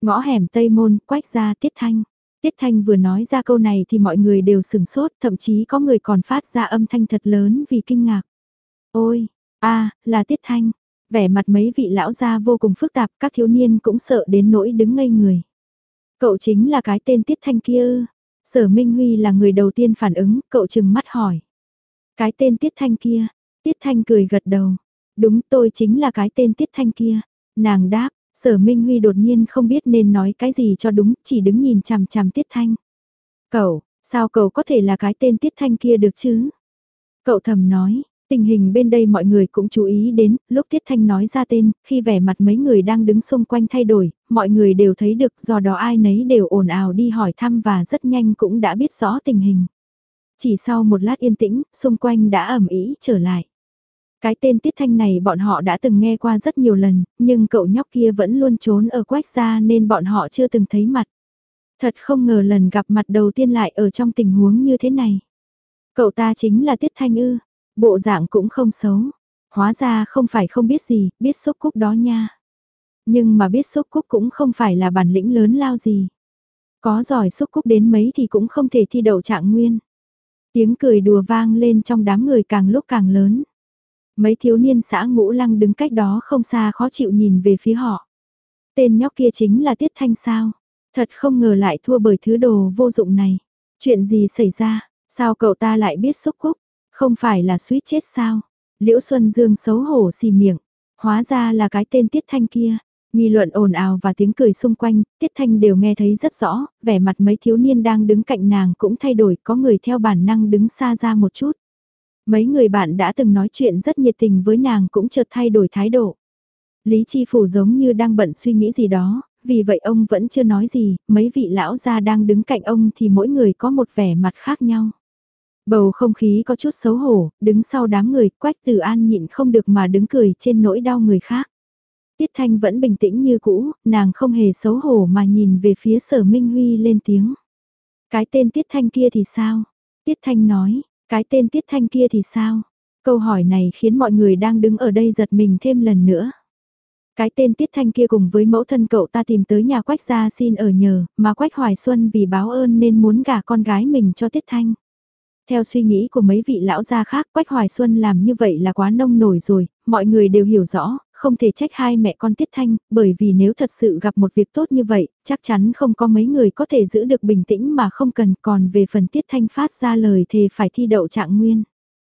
Ngõ hẻm Tây Môn, Quách gia Tiết Thanh. Tiết Thanh vừa nói ra câu này thì mọi người đều sửng sốt, thậm chí có người còn phát ra âm thanh thật lớn vì kinh ngạc. Ôi, a là Tiết Thanh. Vẻ mặt mấy vị lão gia vô cùng phức tạp, các thiếu niên cũng sợ đến nỗi đứng ngây người. Cậu chính là cái tên Tiết Thanh kia ư? Sở Minh Huy là người đầu tiên phản ứng, cậu trừng mắt hỏi. Cái tên Tiết Thanh kia, Tiết Thanh cười gật đầu. Đúng, tôi chính là cái tên Tiết Thanh kia. Nàng đáp, Sở Minh Huy đột nhiên không biết nên nói cái gì cho đúng, chỉ đứng nhìn chằm chằm Tiết Thanh. Cậu, sao cậu có thể là cái tên Tiết Thanh kia được chứ? Cậu thầm nói, tình hình bên đây mọi người cũng chú ý đến, lúc Tiết Thanh nói ra tên, khi vẻ mặt mấy người đang đứng xung quanh thay đổi, mọi người đều thấy được, do đó ai nấy đều ồn ào đi hỏi thăm và rất nhanh cũng đã biết rõ tình hình. Chỉ sau một lát yên tĩnh, xung quanh đã ẩm ý trở lại. Cái tên Tiết Thanh này bọn họ đã từng nghe qua rất nhiều lần, nhưng cậu nhóc kia vẫn luôn trốn ở Quách gia nên bọn họ chưa từng thấy mặt. Thật không ngờ lần gặp mặt đầu tiên lại ở trong tình huống như thế này. Cậu ta chính là Tiết Thanh ư, bộ dạng cũng không xấu. Hóa ra không phải không biết gì, biết xúc cúc đó nha. Nhưng mà biết xúc cúc cũng không phải là bản lĩnh lớn lao gì. Có giỏi xúc cúc đến mấy thì cũng không thể thi đậu trạng nguyên. Tiếng cười đùa vang lên trong đám người càng lúc càng lớn. Mấy thiếu niên xã Ngũ Lăng đứng cách đó không xa khó chịu nhìn về phía họ. Tên nhóc kia chính là Tiết Thanh sao? Thật không ngờ lại thua bởi thứ đồ vô dụng này. Chuyện gì xảy ra? Sao cậu ta lại biết xúc cúc? Không phải là suýt chết sao? Liễu Xuân Dương xấu hổ xì miệng. Hóa ra là cái tên Tiết Thanh kia. Nghị luận ồn ào và tiếng cười xung quanh, Tiết Thanh đều nghe thấy rất rõ, vẻ mặt mấy thiếu niên đang đứng cạnh nàng cũng thay đổi, có người theo bản năng đứng xa ra một chút. Mấy người bạn đã từng nói chuyện rất nhiệt tình với nàng cũng chợt thay đổi thái độ. Lý Chi Phủ giống như đang bận suy nghĩ gì đó, vì vậy ông vẫn chưa nói gì, mấy vị lão gia đang đứng cạnh ông thì mỗi người có một vẻ mặt khác nhau. Bầu không khí có chút xấu hổ, đứng sau đám người, Quách Từ An nhịn không được mà đứng cười trên nỗi đau người khác. Tiết Thanh vẫn bình tĩnh như cũ, nàng không hề xấu hổ mà nhìn về phía Sở Minh Huy lên tiếng. Cái tên Tiết Thanh kia thì sao? Tiết Thanh nói, cái tên Tiết Thanh kia thì sao? Câu hỏi này khiến mọi người đang đứng ở đây giật mình thêm lần nữa. Cái tên Tiết Thanh kia cùng với mẫu thân cậu ta tìm tới nhà Quách gia xin ở nhờ, mà Quách Hoài Xuân vì báo ơn nên muốn gả con gái mình cho Tiết Thanh. Theo suy nghĩ của mấy vị lão gia khác, Quách Hoài Xuân làm như vậy là quá nông nổi rồi, mọi người đều hiểu rõ, không thể trách hai mẹ con Tiết Thanh, bởi vì nếu thật sự gặp một việc tốt như vậy, chắc chắn không có mấy người có thể giữ được bình tĩnh mà không cần, còn về phần Tiết Thanh phát ra lời thề phải thi đậu trạng nguyên.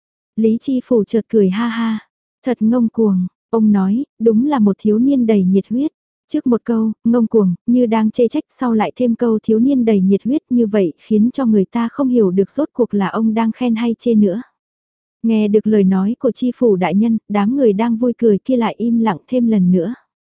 Lý Chi Phủ chợt cười ha ha, thật ngông cuồng, ông nói, đúng là một thiếu niên đầy nhiệt huyết. Trước một câu, ngông cuồng, như đang chê trách, sau lại thêm câu thiếu niên đầy nhiệt huyết, như vậy khiến cho người ta không hiểu được rốt cuộc là ông đang khen hay chê nữa. Nghe được lời nói của Chi Phủ đại nhân, đám người đang vui cười kia lại im lặng thêm lần nữa.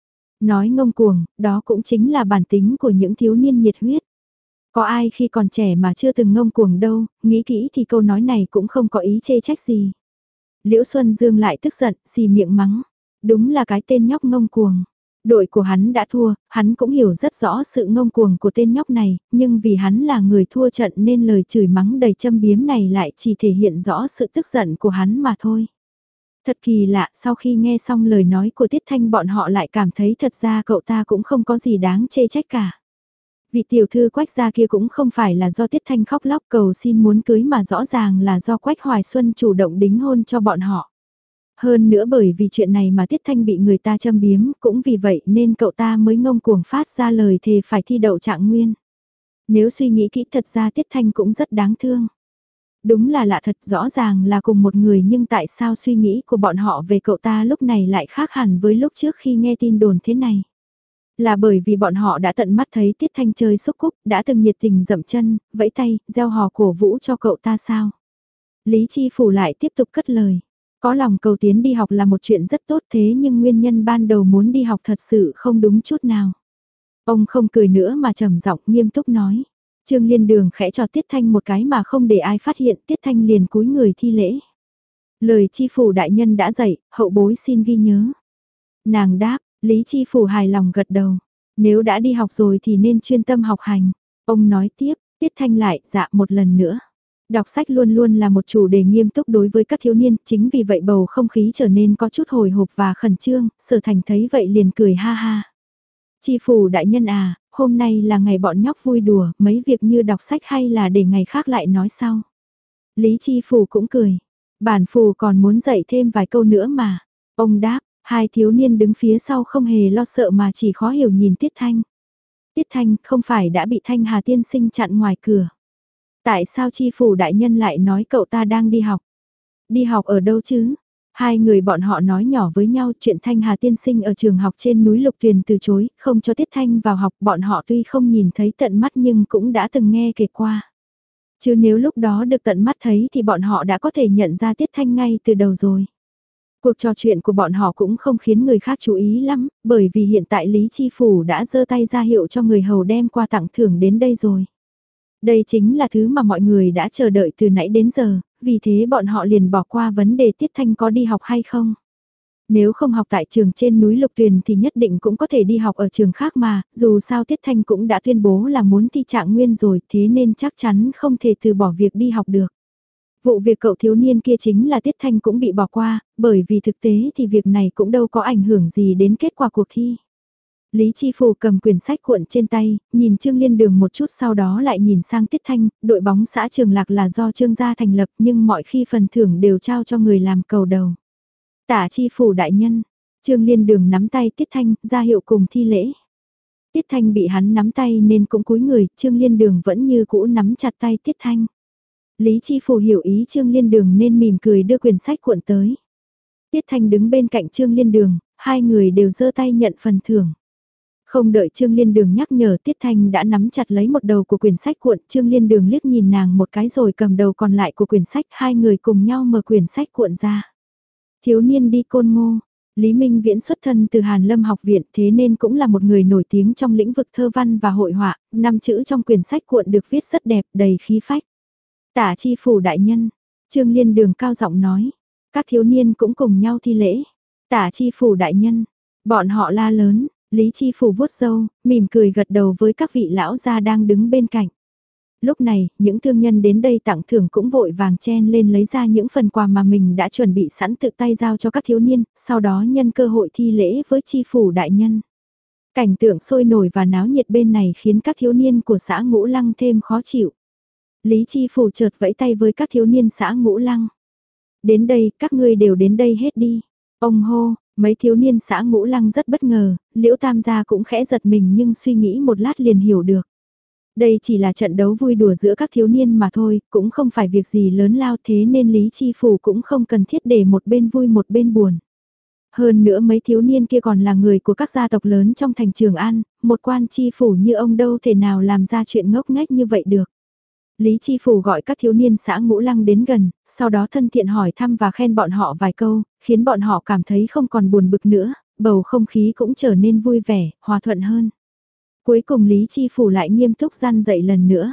Nói ngông cuồng, đó cũng chính là bản tính của những thiếu niên nhiệt huyết. Có ai khi còn trẻ mà chưa từng ngông cuồng đâu, nghĩ kỹ thì câu nói này cũng không có ý chê trách gì. Liễu Xuân Dương lại tức giận, xì miệng mắng. Đúng là cái tên nhóc ngông cuồng. Đội của hắn đã thua, hắn cũng hiểu rất rõ sự ngông cuồng của tên nhóc này, nhưng vì hắn là người thua trận nên lời chửi mắng đầy châm biếm này lại chỉ thể hiện rõ sự tức giận của hắn mà thôi. Thật kỳ lạ, sau khi nghe xong lời nói của Tiết Thanh bọn họ lại cảm thấy thật ra cậu ta cũng không có gì đáng chê trách cả. Vị tiểu thư Quách gia kia cũng không phải là do Tiết Thanh khóc lóc cầu xin muốn cưới mà rõ ràng là do Quách Hoài Xuân chủ động đính hôn cho bọn họ. Hơn nữa bởi vì chuyện này mà Tiết Thanh bị người ta châm biếm, cũng vì vậy nên cậu ta mới ngông cuồng phát ra lời thề phải thi đậu trạng nguyên. Nếu suy nghĩ kỹ thật ra Tiết Thanh cũng rất đáng thương. Đúng là lạ thật, rõ ràng là cùng một người nhưng tại sao suy nghĩ của bọn họ về cậu ta lúc này lại khác hẳn với lúc trước khi nghe tin đồn thế này. Là bởi vì bọn họ đã tận mắt thấy Tiết Thanh chơi xúc cúc, đã từng nhiệt tình dậm chân, vẫy tay, gieo hò cổ vũ cho cậu ta sao. Lý Chi Phủ lại tiếp tục cất lời. Có lòng cầu tiến đi học là một chuyện rất tốt thế nhưng nguyên nhân ban đầu muốn đi học thật sự không đúng chút nào. Ông không cười nữa mà trầm giọng nghiêm túc nói. Trương Liên Đường khẽ cho Tiết Thanh một cái mà không để ai phát hiện, Tiết Thanh liền cúi người thi lễ. Lời Chi Phủ đại nhân đã dạy, hậu bối xin ghi nhớ. Nàng đáp, Lý Chi Phủ hài lòng gật đầu. Nếu đã đi học rồi thì nên chuyên tâm học hành. Ông nói tiếp, Tiết Thanh lại dạ một lần nữa. Đọc sách luôn luôn là một chủ đề nghiêm túc đối với các thiếu niên, chính vì vậy bầu không khí trở nên có chút hồi hộp và khẩn trương, Sở Thành thấy vậy liền cười ha ha. Chi phủ đại nhân à, hôm nay là ngày bọn nhóc vui đùa, mấy việc như đọc sách hay là để ngày khác lại nói sau. Lý Chi phủ cũng cười, bản phù còn muốn dạy thêm vài câu nữa mà. Ông đáp, hai thiếu niên đứng phía sau không hề lo sợ mà chỉ khó hiểu nhìn Tiết Thanh. Tiết Thanh không phải đã bị Thanh Hà tiên sinh chặn ngoài cửa. Tại sao Chi phủ đại nhân lại nói cậu ta đang đi học? Đi học ở đâu chứ? Hai người bọn họ nói nhỏ với nhau chuyện Thanh Hà tiên sinh ở trường học trên núi Lục Tuyền từ chối, không cho Tiết Thanh vào học. Bọn họ tuy không nhìn thấy tận mắt nhưng cũng đã từng nghe kể qua. Chứ nếu lúc đó được tận mắt thấy thì bọn họ đã có thể nhận ra Tiết Thanh ngay từ đầu rồi. Cuộc trò chuyện của bọn họ cũng không khiến người khác chú ý lắm, bởi vì hiện tại Lý Chi Phủ đã giơ tay ra hiệu cho người hầu đem qua tặng thưởng đến đây rồi. Đây chính là thứ mà mọi người đã chờ đợi từ nãy đến giờ, vì thế bọn họ liền bỏ qua vấn đề Tiết Thanh có đi học hay không. Nếu không học tại trường trên núi Lục Tuyền thì nhất định cũng có thể đi học ở trường khác mà, dù sao Tiết Thanh cũng đã tuyên bố là muốn thi trạng nguyên rồi, thế nên chắc chắn không thể từ bỏ việc đi học được. Vụ việc cậu thiếu niên kia chính là Tiết Thanh cũng bị bỏ qua, bởi vì thực tế thì việc này cũng đâu có ảnh hưởng gì đến kết quả cuộc thi. Lý Chi Phù cầm quyển sách cuộn trên tay, nhìn Trương Liên Đường một chút sau đó lại nhìn sang Tiết Thanh, đội bóng xã Trường Lạc là do Trương gia thành lập nhưng mọi khi phần thưởng đều trao cho người làm cầu đầu. Tả Chi Phủ đại nhân, Trương Liên Đường nắm tay Tiết Thanh, ra hiệu cùng thi lễ. Tiết Thanh bị hắn nắm tay nên cũng cúi người, Trương Liên Đường vẫn như cũ nắm chặt tay Tiết Thanh. Lý Chi Phủ hiểu ý Trương Liên Đường nên mỉm cười đưa quyển sách cuộn tới. Tiết Thanh đứng bên cạnh Trương Liên Đường, hai người đều giơ tay nhận phần thưởng. Không đợi Trương Liên Đường nhắc nhở Tiết Thanh đã nắm chặt lấy một đầu của quyển sách cuộn. Trương Liên Đường liếc nhìn nàng một cái rồi cầm đầu còn lại của quyển sách. Hai người cùng nhau mở quyển sách cuộn ra. Thiếu niên đi Côn Ngô. Lý Minh Viễn xuất thân từ Hàn Lâm học viện thế nên cũng là một người nổi tiếng trong lĩnh vực thơ văn và hội họa. Năm chữ trong quyển sách cuộn được viết rất đẹp, đầy khí phách. Tả Chi Phủ đại nhân. Trương Liên Đường cao giọng nói. Các thiếu niên cũng cùng nhau thi lễ. Tả Chi Phủ đại nhân. Bọn họ la lớn. Lý Chi Phủ vuốt râu, mỉm cười gật đầu với các vị lão gia đang đứng bên cạnh. Lúc này, những thương nhân đến đây tặng thưởng cũng vội vàng chen lên lấy ra những phần quà mà mình đã chuẩn bị sẵn tự tay giao cho các thiếu niên, sau đó nhân cơ hội thi lễ với Chi Phủ đại nhân. Cảnh tượng sôi nổi và náo nhiệt bên này khiến các thiếu niên của xã Ngũ Lăng thêm khó chịu. Lý Chi Phủ chợt vẫy tay với các thiếu niên xã Ngũ Lăng. Đến đây, các ngươi đều đến đây hết đi. Ông hô. Mấy thiếu niên xã Ngũ Lăng rất bất ngờ, Liễu Tam gia cũng khẽ giật mình nhưng suy nghĩ một lát liền hiểu được. Đây chỉ là trận đấu vui đùa giữa các thiếu niên mà thôi, cũng không phải việc gì lớn lao thế nên Lý Chi Phủ cũng không cần thiết để một bên vui một bên buồn. Hơn nữa mấy thiếu niên kia còn là người của các gia tộc lớn trong thành Trường An, một quan chi phủ như ông đâu thể nào làm ra chuyện ngốc nghếch như vậy được. Lý Chi Phủ gọi các thiếu niên xã Ngũ Lăng đến gần, sau đó thân thiện hỏi thăm và khen bọn họ vài câu, khiến bọn họ cảm thấy không còn buồn bực nữa, bầu không khí cũng trở nên vui vẻ, hòa thuận hơn. Cuối cùng Lý Chi Phủ lại nghiêm túc răn dạy lần nữa.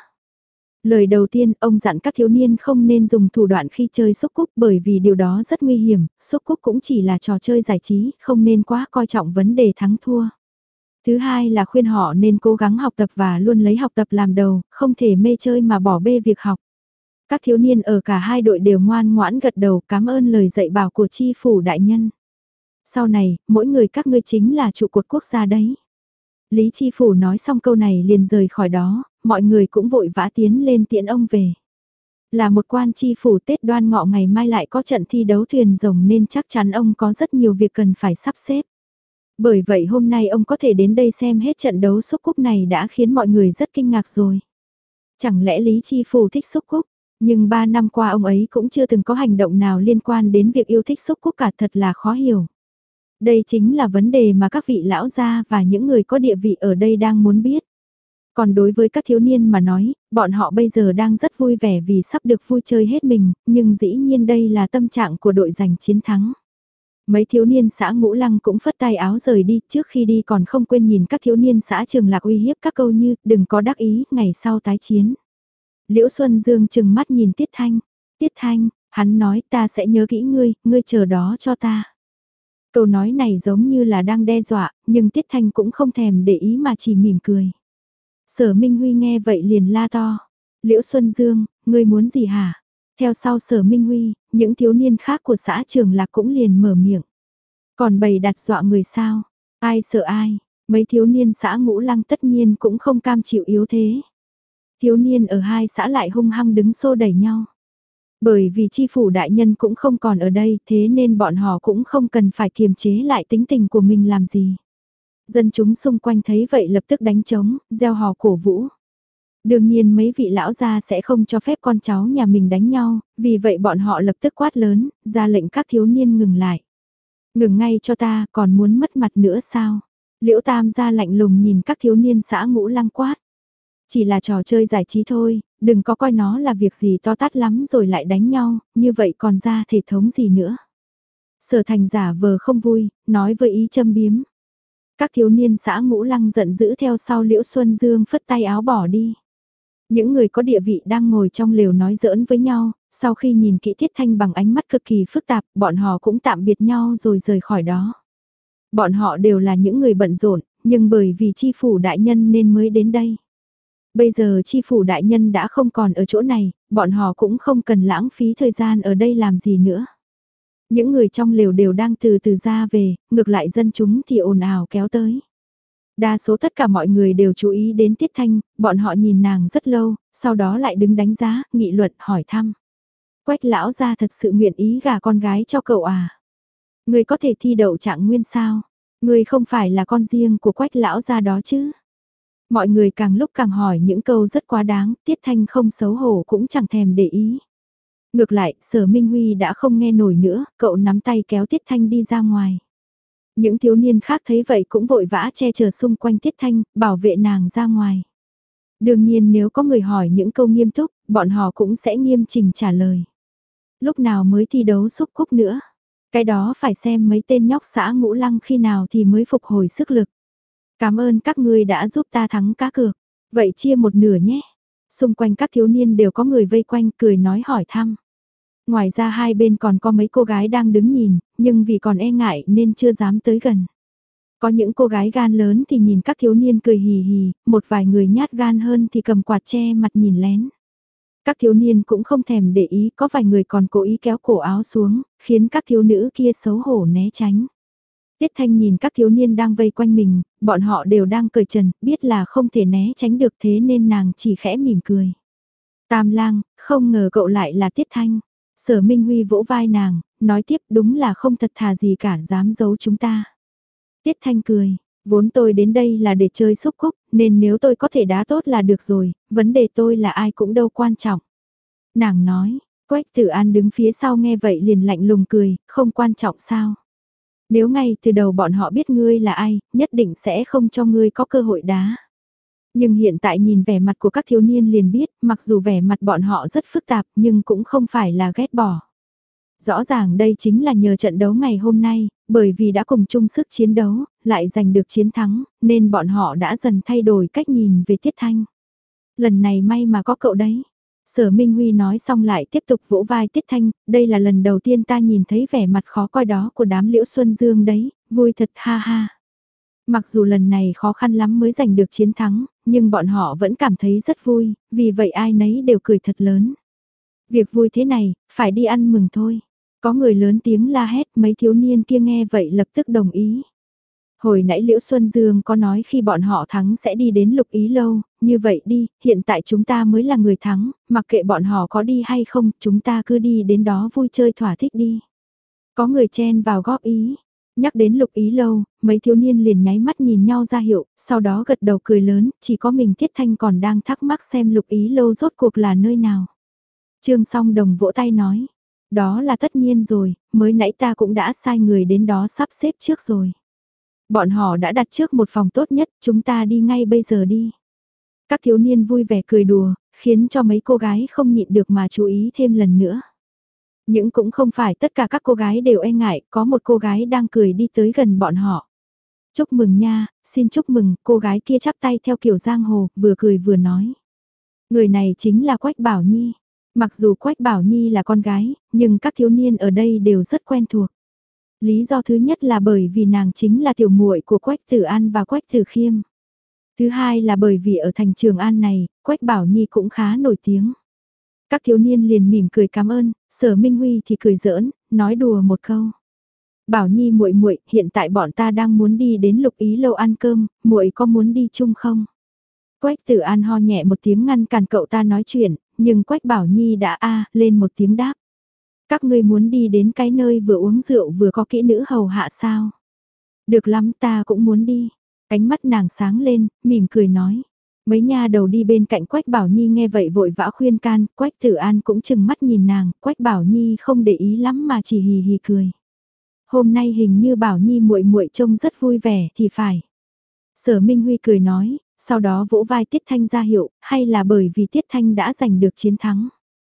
Lời đầu tiên, ông dặn các thiếu niên không nên dùng thủ đoạn khi chơi xúc cúc bởi vì điều đó rất nguy hiểm, xúc cúc cũng chỉ là trò chơi giải trí, không nên quá coi trọng vấn đề thắng thua. Thứ hai là khuyên họ nên cố gắng học tập và luôn lấy học tập làm đầu, không thể mê chơi mà bỏ bê việc học. Các thiếu niên ở cả hai đội đều ngoan ngoãn gật đầu cảm ơn lời dạy bảo của Chi Phủ đại nhân. Sau này, mỗi người các ngươi chính là trụ cột quốc gia đấy. Lý Chi Phủ nói xong câu này liền rời khỏi đó, mọi người cũng vội vã tiến lên tiễn ông về. Là một quan Chi Phủ Tết Đoan Ngọ ngày mai lại có trận thi đấu thuyền rồng nên chắc chắn ông có rất nhiều việc cần phải sắp xếp. Bởi vậy hôm nay ông có thể đến đây xem hết trận đấu xúc cúc này đã khiến mọi người rất kinh ngạc rồi. Chẳng lẽ Lý Chi Phủ thích xúc cúc? Nhưng ba năm qua ông ấy cũng chưa từng có hành động nào liên quan đến việc yêu thích xúc cúc cả, thật là khó hiểu. Đây chính là vấn đề mà các vị lão gia và những người có địa vị ở đây đang muốn biết. Còn đối với các thiếu niên mà nói, bọn họ bây giờ đang rất vui vẻ vì sắp được vui chơi hết mình, nhưng dĩ nhiên đây là tâm trạng của đội giành chiến thắng. Mấy thiếu niên xã Ngũ Lăng cũng phất tay áo rời đi, trước khi đi còn không quên nhìn các thiếu niên xã Trường Lạc uy hiếp các câu như, đừng có đắc ý, ngày sau tái chiến. Liễu Xuân Dương chừng mắt nhìn Tiết Thanh, Tiết Thanh, hắn nói ta sẽ nhớ kỹ ngươi, ngươi chờ đó cho ta. Câu nói này giống như là đang đe dọa, nhưng Tiết Thanh cũng không thèm để ý mà chỉ mỉm cười. Sở Minh Huy nghe vậy liền la to, Liễu Xuân Dương, ngươi muốn gì hả? Theo sau Sở Minh Huy, những thiếu niên khác của xã Trường Lạc cũng liền mở miệng. Còn bầy đặt dọa người sao? Ai sợ ai? Mấy thiếu niên xã Ngũ Lăng tất nhiên cũng không cam chịu yếu thế. Thiếu niên ở hai xã lại hung hăng đứng xô đẩy nhau. Bởi vì chi phủ đại nhân cũng không còn ở đây, thế nên bọn họ cũng không cần phải kiềm chế lại tính tình của mình làm gì. Dân chúng xung quanh thấy vậy lập tức đánh trống, gieo hò cổ vũ. Đương nhiên mấy vị lão gia sẽ không cho phép con cháu nhà mình đánh nhau, vì vậy bọn họ lập tức quát lớn, ra lệnh các thiếu niên ngừng lại. Ngừng ngay cho ta, còn muốn mất mặt nữa sao? Liễu Tam gia lạnh lùng nhìn các thiếu niên xã Ngũ Lăng quát. Chỉ là trò chơi giải trí thôi, đừng có coi nó là việc gì to tát lắm rồi lại đánh nhau, như vậy còn ra thể thống gì nữa. Sở Thành giả vờ không vui, nói với ý châm biếm. Các thiếu niên xã Ngũ Lăng giận dữ theo sau Liễu Xuân Dương phất tay áo bỏ đi. Những người có địa vị đang ngồi trong lều nói giỡn với nhau, sau khi nhìn kỹ Tiết Thanh bằng ánh mắt cực kỳ phức tạp, bọn họ cũng tạm biệt nhau rồi rời khỏi đó. Bọn họ đều là những người bận rộn, nhưng bởi vì chi phủ đại nhân nên mới đến đây. Bây giờ chi phủ đại nhân đã không còn ở chỗ này, bọn họ cũng không cần lãng phí thời gian ở đây làm gì nữa. Những người trong lều đều đang từ từ ra về, ngược lại dân chúng thì ồn ào kéo tới. Đa số tất cả mọi người đều chú ý đến Tiết Thanh, bọn họ nhìn nàng rất lâu, sau đó lại đứng đánh giá, nghị luận, hỏi thăm. Quách lão gia thật sự nguyện ý gả con gái cho cậu à? Người có thể thi đậu trạng nguyên sao? Người không phải là con riêng của Quách lão gia đó chứ? Mọi người càng lúc càng hỏi những câu rất quá đáng, Tiết Thanh không xấu hổ cũng chẳng thèm để ý. Ngược lại, Sở Minh Huy đã không nghe nổi nữa, cậu nắm tay kéo Tiết Thanh đi ra ngoài. Những thiếu niên khác thấy vậy cũng vội vã che chở xung quanh Tiết Thanh, bảo vệ nàng ra ngoài. Đương nhiên nếu có người hỏi những câu nghiêm túc, bọn họ cũng sẽ nghiêm chỉnh trả lời. Lúc nào mới thi đấu xúc cúc nữa? Cái đó phải xem mấy tên nhóc xã Ngũ Lăng khi nào thì mới phục hồi sức lực. Cảm ơn các ngươi đã giúp ta thắng cá cược. Vậy chia một nửa nhé. Xung quanh các thiếu niên đều có người vây quanh cười nói hỏi thăm. Ngoài ra hai bên còn có mấy cô gái đang đứng nhìn, nhưng vì còn e ngại nên chưa dám tới gần. Có những cô gái gan lớn thì nhìn các thiếu niên cười hì hì, một vài người nhát gan hơn thì cầm quạt che mặt nhìn lén. Các thiếu niên cũng không thèm để ý, có vài người còn cố ý kéo cổ áo xuống, khiến các thiếu nữ kia xấu hổ né tránh. Tiết Thanh nhìn các thiếu niên đang vây quanh mình, bọn họ đều đang cởi trần, biết là không thể né tránh được thế nên nàng chỉ khẽ mỉm cười. Tam lang, không ngờ cậu lại là Tiết Thanh. Sở Minh Huy vỗ vai nàng, nói tiếp đúng là không thật thà gì cả dám giấu chúng ta. Tiết Thanh cười, vốn tôi đến đây là để chơi xúc cúc, nên nếu tôi có thể đá tốt là được rồi, vấn đề tôi là ai cũng đâu quan trọng. Nàng nói, Quách Tử An đứng phía sau nghe vậy liền lạnh lùng cười, không quan trọng sao. Nếu ngay từ đầu bọn họ biết ngươi là ai, nhất định sẽ không cho ngươi có cơ hội đá. Nhưng hiện tại nhìn vẻ mặt của các thiếu niên liền biết, mặc dù vẻ mặt bọn họ rất phức tạp nhưng cũng không phải là ghét bỏ. Rõ ràng đây chính là nhờ trận đấu ngày hôm nay, bởi vì đã cùng chung sức chiến đấu, lại giành được chiến thắng, nên bọn họ đã dần thay đổi cách nhìn về Tiết Thanh. Lần này may mà có cậu đấy. Sở Minh Huy nói xong lại tiếp tục vỗ vai Tiết Thanh, đây là lần đầu tiên ta nhìn thấy vẻ mặt khó coi đó của đám Liễu Xuân Dương đấy, vui thật ha ha. Mặc dù lần này khó khăn lắm mới giành được chiến thắng, nhưng bọn họ vẫn cảm thấy rất vui, vì vậy ai nấy đều cười thật lớn. Việc vui thế này, phải đi ăn mừng thôi. Có người lớn tiếng la hét, mấy thiếu niên kia nghe vậy lập tức đồng ý. Hồi nãy Liễu Xuân Dương có nói khi bọn họ thắng sẽ đi đến Lục Ý Lâu, như vậy đi, hiện tại chúng ta mới là người thắng, mặc kệ bọn họ có đi hay không, chúng ta cứ đi đến đó vui chơi thỏa thích đi. Có người chen vào góp ý, nhắc đến Lục Ý Lâu, mấy thiếu niên liền nháy mắt nhìn nhau ra hiệu, sau đó gật đầu cười lớn, chỉ có mình Tiết Thanh còn đang thắc mắc xem Lục Ý Lâu rốt cuộc là nơi nào. Trương Song Đồng vỗ tay nói, đó là tất nhiên rồi, mới nãy ta cũng đã sai người đến đó sắp xếp trước rồi. Bọn họ đã đặt trước một phòng tốt nhất, chúng ta đi ngay bây giờ đi. Các thiếu niên vui vẻ cười đùa, khiến cho mấy cô gái không nhịn được mà chú ý thêm lần nữa. Nhưng cũng không phải tất cả các cô gái đều e ngại, có một cô gái đang cười đi tới gần bọn họ. Chúc mừng nha, xin chúc mừng, cô gái kia chắp tay theo kiểu giang hồ, vừa cười vừa nói. Người này chính là Quách Bảo Nhi. Mặc dù Quách Bảo Nhi là con gái, nhưng các thiếu niên ở đây đều rất quen thuộc. Lý do thứ nhất là bởi vì nàng chính là tiểu muội của Quách Tử An và Quách Tử Khiêm. Thứ hai là bởi vì ở thành Trường An này, Quách Bảo Nhi cũng khá nổi tiếng. Các thiếu niên liền mỉm cười cảm ơn, Sở Minh Huy thì cười giỡn, nói đùa một câu. Bảo Nhi muội muội, hiện tại bọn ta đang muốn đi đến Lục Ý lâu ăn cơm, muội có muốn đi chung không? Quách Tử An ho nhẹ một tiếng ngăn cản cậu ta nói chuyện, nhưng Quách Bảo Nhi đã a lên một tiếng đáp. Các ngươi muốn đi đến cái nơi vừa uống rượu vừa có kỹ nữ hầu hạ sao? Được lắm, ta cũng muốn đi. Ánh mắt nàng sáng lên, mỉm cười nói. Mấy nha đầu đi bên cạnh Quách Bảo Nhi nghe vậy vội vã khuyên can, Quách Tử An cũng chừng mắt nhìn nàng, Quách Bảo Nhi không để ý lắm mà chỉ hì hì cười. Hôm nay hình như Bảo Nhi muội muội trông rất vui vẻ thì phải. Sở Minh Huy cười nói, sau đó vỗ vai Tiết Thanh ra hiệu, hay là bởi vì Tiết Thanh đã giành được chiến thắng.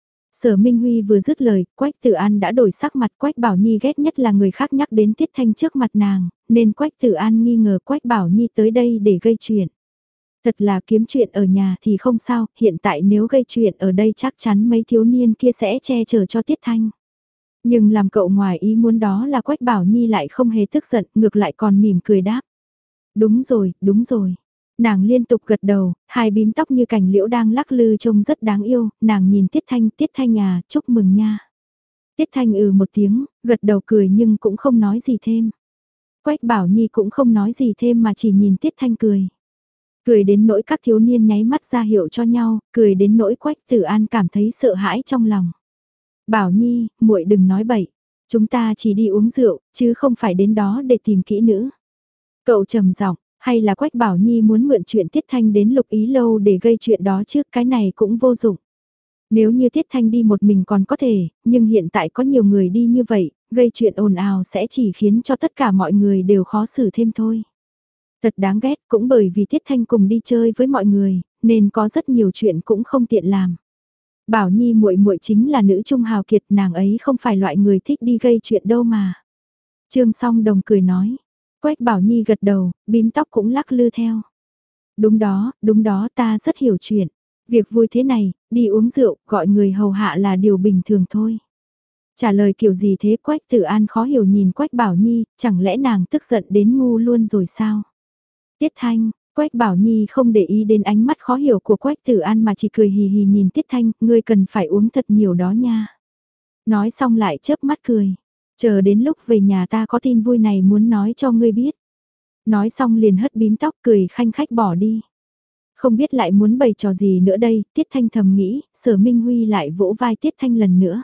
Sở Minh Huy vừa dứt lời, Quách Tử An đã đổi sắc mặt. Quách Bảo Nhi ghét nhất là người khác nhắc đến Tiết Thanh trước mặt nàng, nên Quách Tử An nghi ngờ Quách Bảo Nhi tới đây để gây chuyện. Thật là kiếm chuyện ở nhà thì không sao, hiện tại nếu gây chuyện ở đây chắc chắn mấy thiếu niên kia sẽ che chở cho Tiết Thanh. Nhưng làm cậu ngoài ý muốn đó là Quách Bảo Nhi lại không hề tức giận, ngược lại còn mỉm cười đáp. Đúng rồi, đúng rồi. Nàng liên tục gật đầu, hai bím tóc như cành liễu đang lắc lư trông rất đáng yêu, nàng nhìn Tiết Thanh, Tiết Thanh à, chúc mừng nha. Tiết Thanh ừ một tiếng, gật đầu cười nhưng cũng không nói gì thêm. Quách Bảo Nhi cũng không nói gì thêm mà chỉ nhìn Tiết Thanh cười. Cười đến nỗi các thiếu niên nháy mắt ra hiệu cho nhau, cười đến nỗi Quách Tử An cảm thấy sợ hãi trong lòng. Bảo Nhi, muội đừng nói bậy, chúng ta chỉ đi uống rượu, chứ không phải đến đó để tìm kỹ nữ. Cậu trầm giọng, hay là Quách Bảo Nhi muốn mượn chuyện Tiết Thanh đến Lục Ý lâu để gây chuyện đó trước, cái này cũng vô dụng. Nếu như Tiết Thanh đi một mình còn có thể, nhưng hiện tại có nhiều người đi như vậy, gây chuyện ồn ào sẽ chỉ khiến cho tất cả mọi người đều khó xử thêm thôi. Thật đáng ghét, cũng bởi vì Tiết Thanh cùng đi chơi với mọi người, nên có rất nhiều chuyện cũng không tiện làm. Bảo Nhi muội muội chính là nữ trung hào kiệt, nàng ấy không phải loại người thích đi gây chuyện đâu mà. Trương Song Đồng cười nói. Quách Bảo Nhi gật đầu, bím tóc cũng lắc lư theo. Đúng đó, đúng đó, ta rất hiểu chuyện. Việc vui thế này, đi uống rượu, gọi người hầu hạ là điều bình thường thôi. Trả lời kiểu gì thế? Quách Tử An khó hiểu nhìn Quách Bảo Nhi, chẳng lẽ nàng tức giận đến ngu luôn rồi sao? Tiết Thanh, Quách Bảo Nhi không để ý đến ánh mắt khó hiểu của Quách Tử An mà chỉ cười hì hì nhìn Tiết Thanh, ngươi cần phải uống thật nhiều đó nha. Nói xong lại chớp mắt cười. Chờ đến lúc về nhà ta có tin vui này muốn nói cho ngươi biết. Nói xong liền hất bím tóc cười khanh khách bỏ đi. Không biết lại muốn bày trò gì nữa đây, Tiết Thanh thầm nghĩ, Sở Minh Huy lại vỗ vai Tiết Thanh lần nữa.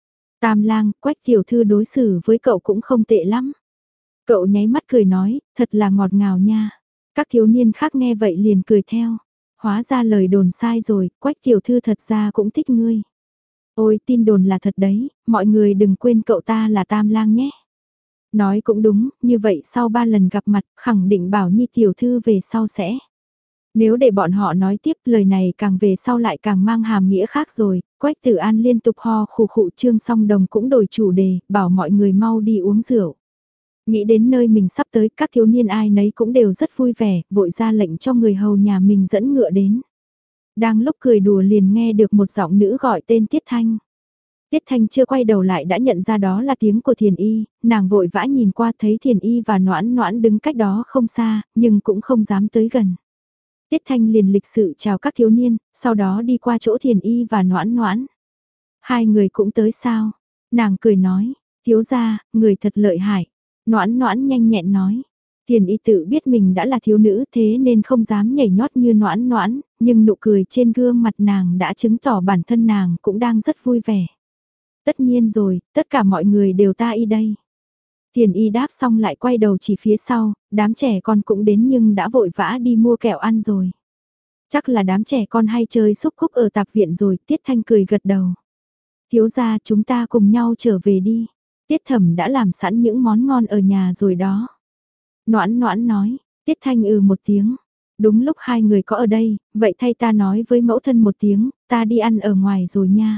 Tam lang, Quách tiểu thư đối xử với cậu cũng không tệ lắm. Cậu nháy mắt cười nói, thật là ngọt ngào nha. Các thiếu niên khác nghe vậy liền cười theo. Hóa ra lời đồn sai rồi, Quách tiểu thư thật ra cũng thích ngươi. Ôi tin đồn là thật đấy, mọi người đừng quên cậu ta là Tam lang nhé. Nói cũng đúng, như vậy sau ba lần gặp mặt, khẳng định bảo Nhi tiểu thư về sau sẽ. Nếu để bọn họ nói tiếp lời này càng về sau lại càng mang hàm nghĩa khác rồi, Quách Tử An liên tục ho khụ khụ. Trương Song Đồng cũng đổi chủ đề, bảo mọi người mau đi uống rượu. Nghĩ đến nơi mình sắp tới, các thiếu niên ai nấy cũng đều rất vui vẻ, vội ra lệnh cho người hầu nhà mình dẫn ngựa đến. Đang lúc cười đùa liền nghe được một giọng nữ gọi tên Tiết Thanh. Tiết Thanh chưa quay đầu lại đã nhận ra đó là tiếng của Thiền Y, nàng vội vã nhìn qua thấy Thiền Y và Noãn Noãn đứng cách đó không xa, nhưng cũng không dám tới gần. Tiết Thanh liền lịch sự chào các thiếu niên, sau đó đi qua chỗ Thiền Y và Noãn Noãn. Hai người cũng tới sao? Nàng cười nói, thiếu gia, người thật lợi hại. Noãn Noãn nhanh nhẹn nói. Thiền Y tự biết mình đã là thiếu nữ thế nên không dám nhảy nhót như Noãn Noãn, nhưng nụ cười trên gương mặt nàng đã chứng tỏ bản thân nàng cũng đang rất vui vẻ. Tất nhiên rồi, tất cả mọi người đều ta y đây. Thiền Y đáp xong lại quay đầu chỉ phía sau, đám trẻ con cũng đến nhưng đã vội vã đi mua kẹo ăn rồi. Chắc là đám trẻ con hay chơi xúc cúc ở tạp viện rồi, Tiết Thanh cười gật đầu. Thiếu gia chúng ta cùng nhau trở về đi. Tiết Thẩm đã làm sẵn những món ngon ở nhà rồi đó. Noãn Noãn nói, Tiết Thanh ừ một tiếng. Đúng lúc hai người có ở đây, vậy thay ta nói với mẫu thân một tiếng, ta đi ăn ở ngoài rồi nha.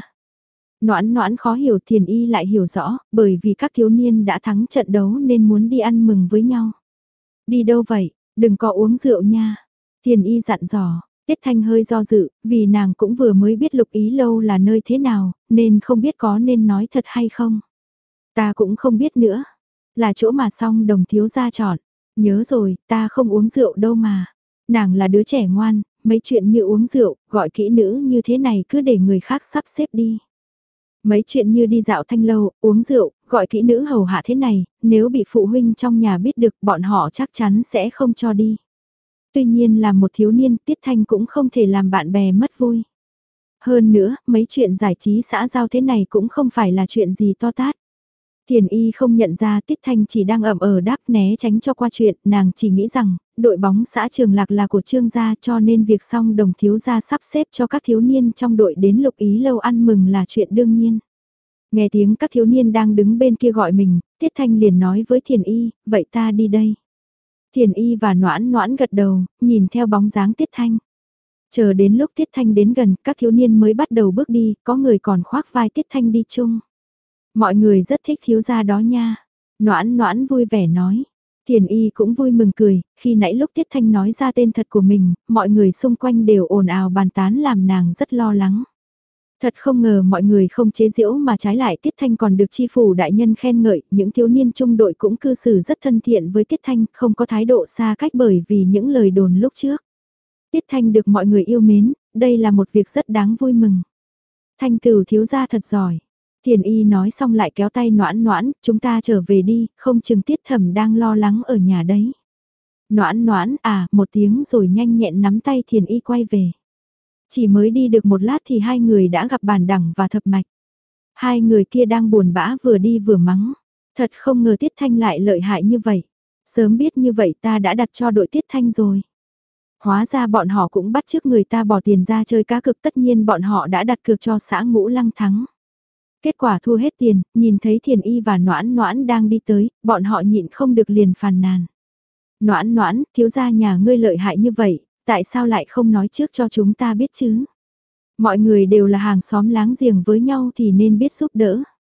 Noãn Noãn khó hiểu, Thiền Y lại hiểu rõ, bởi vì các thiếu niên đã thắng trận đấu nên muốn đi ăn mừng với nhau. Đi đâu vậy, đừng có uống rượu nha. Thiền Y dặn dò, Tiết Thanh hơi do dự, vì nàng cũng vừa mới biết Lục Ý lâu là nơi thế nào, nên không biết có nên nói thật hay không. Ta cũng không biết nữa, là chỗ mà Song Đồng thiếu gia chọn. Nhớ rồi, ta không uống rượu đâu mà. Nàng là đứa trẻ ngoan, mấy chuyện như uống rượu, gọi kỹ nữ như thế này cứ để người khác sắp xếp đi. Mấy chuyện như đi dạo thanh lâu, uống rượu, gọi kỹ nữ hầu hạ thế này, nếu bị phụ huynh trong nhà biết được bọn họ chắc chắn sẽ không cho đi. Tuy nhiên là một thiếu niên Tiết Thanh cũng không thể làm bạn bè mất vui. Hơn nữa, mấy chuyện giải trí xã giao thế này cũng không phải là chuyện gì to tát. Thiền Y không nhận ra Tiết Thanh chỉ đang ẩm ở đáp né tránh cho qua chuyện, nàng chỉ nghĩ rằng, đội bóng xã Trường Lạc là của Trương gia cho nên việc xong đồng thiếu gia sắp xếp cho các thiếu niên trong đội đến Lục Ý lâu ăn mừng là chuyện đương nhiên. Nghe tiếng các thiếu niên đang đứng bên kia gọi mình, Tiết Thanh liền nói với Thiền Y, vậy ta đi đây. Thiền Y và Noãn Noãn gật đầu, nhìn theo bóng dáng Tiết Thanh. Chờ đến lúc Tiết Thanh đến gần, các thiếu niên mới bắt đầu bước đi, có người còn khoác vai Tiết Thanh đi chung. Mọi người rất thích thiếu gia đó nha. Noãn Noãn vui vẻ nói. Thiền Y cũng vui mừng cười, khi nãy lúc Tiết Thanh nói ra tên thật của mình, mọi người xung quanh đều ồn ào bàn tán làm nàng rất lo lắng. Thật không ngờ mọi người không chế giễu mà trái lại Tiết Thanh còn được chi phủ đại nhân khen ngợi, những thiếu niên trung đội cũng cư xử rất thân thiện với Tiết Thanh, không có thái độ xa cách bởi vì những lời đồn lúc trước. Tiết Thanh được mọi người yêu mến, đây là một việc rất đáng vui mừng. Thanh Tử thiếu gia thật giỏi. Thiền Y nói xong lại kéo tay Noãn Noãn, chúng ta trở về đi, không chừng Tiết Thẩm đang lo lắng ở nhà đấy. Noãn Noãn à, một tiếng rồi nhanh nhẹn nắm tay Thiền Y quay về. Chỉ mới đi được một lát thì hai người đã gặp Bản Đẳng và Thập Mạch. Hai người kia đang buồn bã vừa đi vừa mắng. Thật không ngờ Tiết Thanh lại lợi hại như vậy. Sớm biết như vậy ta đã đặt cho đội Tiết Thanh rồi. Hóa ra bọn họ cũng bắt chước người ta bỏ tiền ra chơi cá cược, tất nhiên bọn họ đã đặt cược cho xã Ngũ Lăng thắng. Kết quả thua hết tiền, nhìn thấy Thiền Y và Noãn Noãn đang đi tới, bọn họ nhịn không được liền phàn nàn. Noãn Noãn, thiếu gia nhà ngươi lợi hại như vậy, tại sao lại không nói trước cho chúng ta biết chứ? Mọi người đều là hàng xóm láng giềng với nhau thì nên biết giúp đỡ.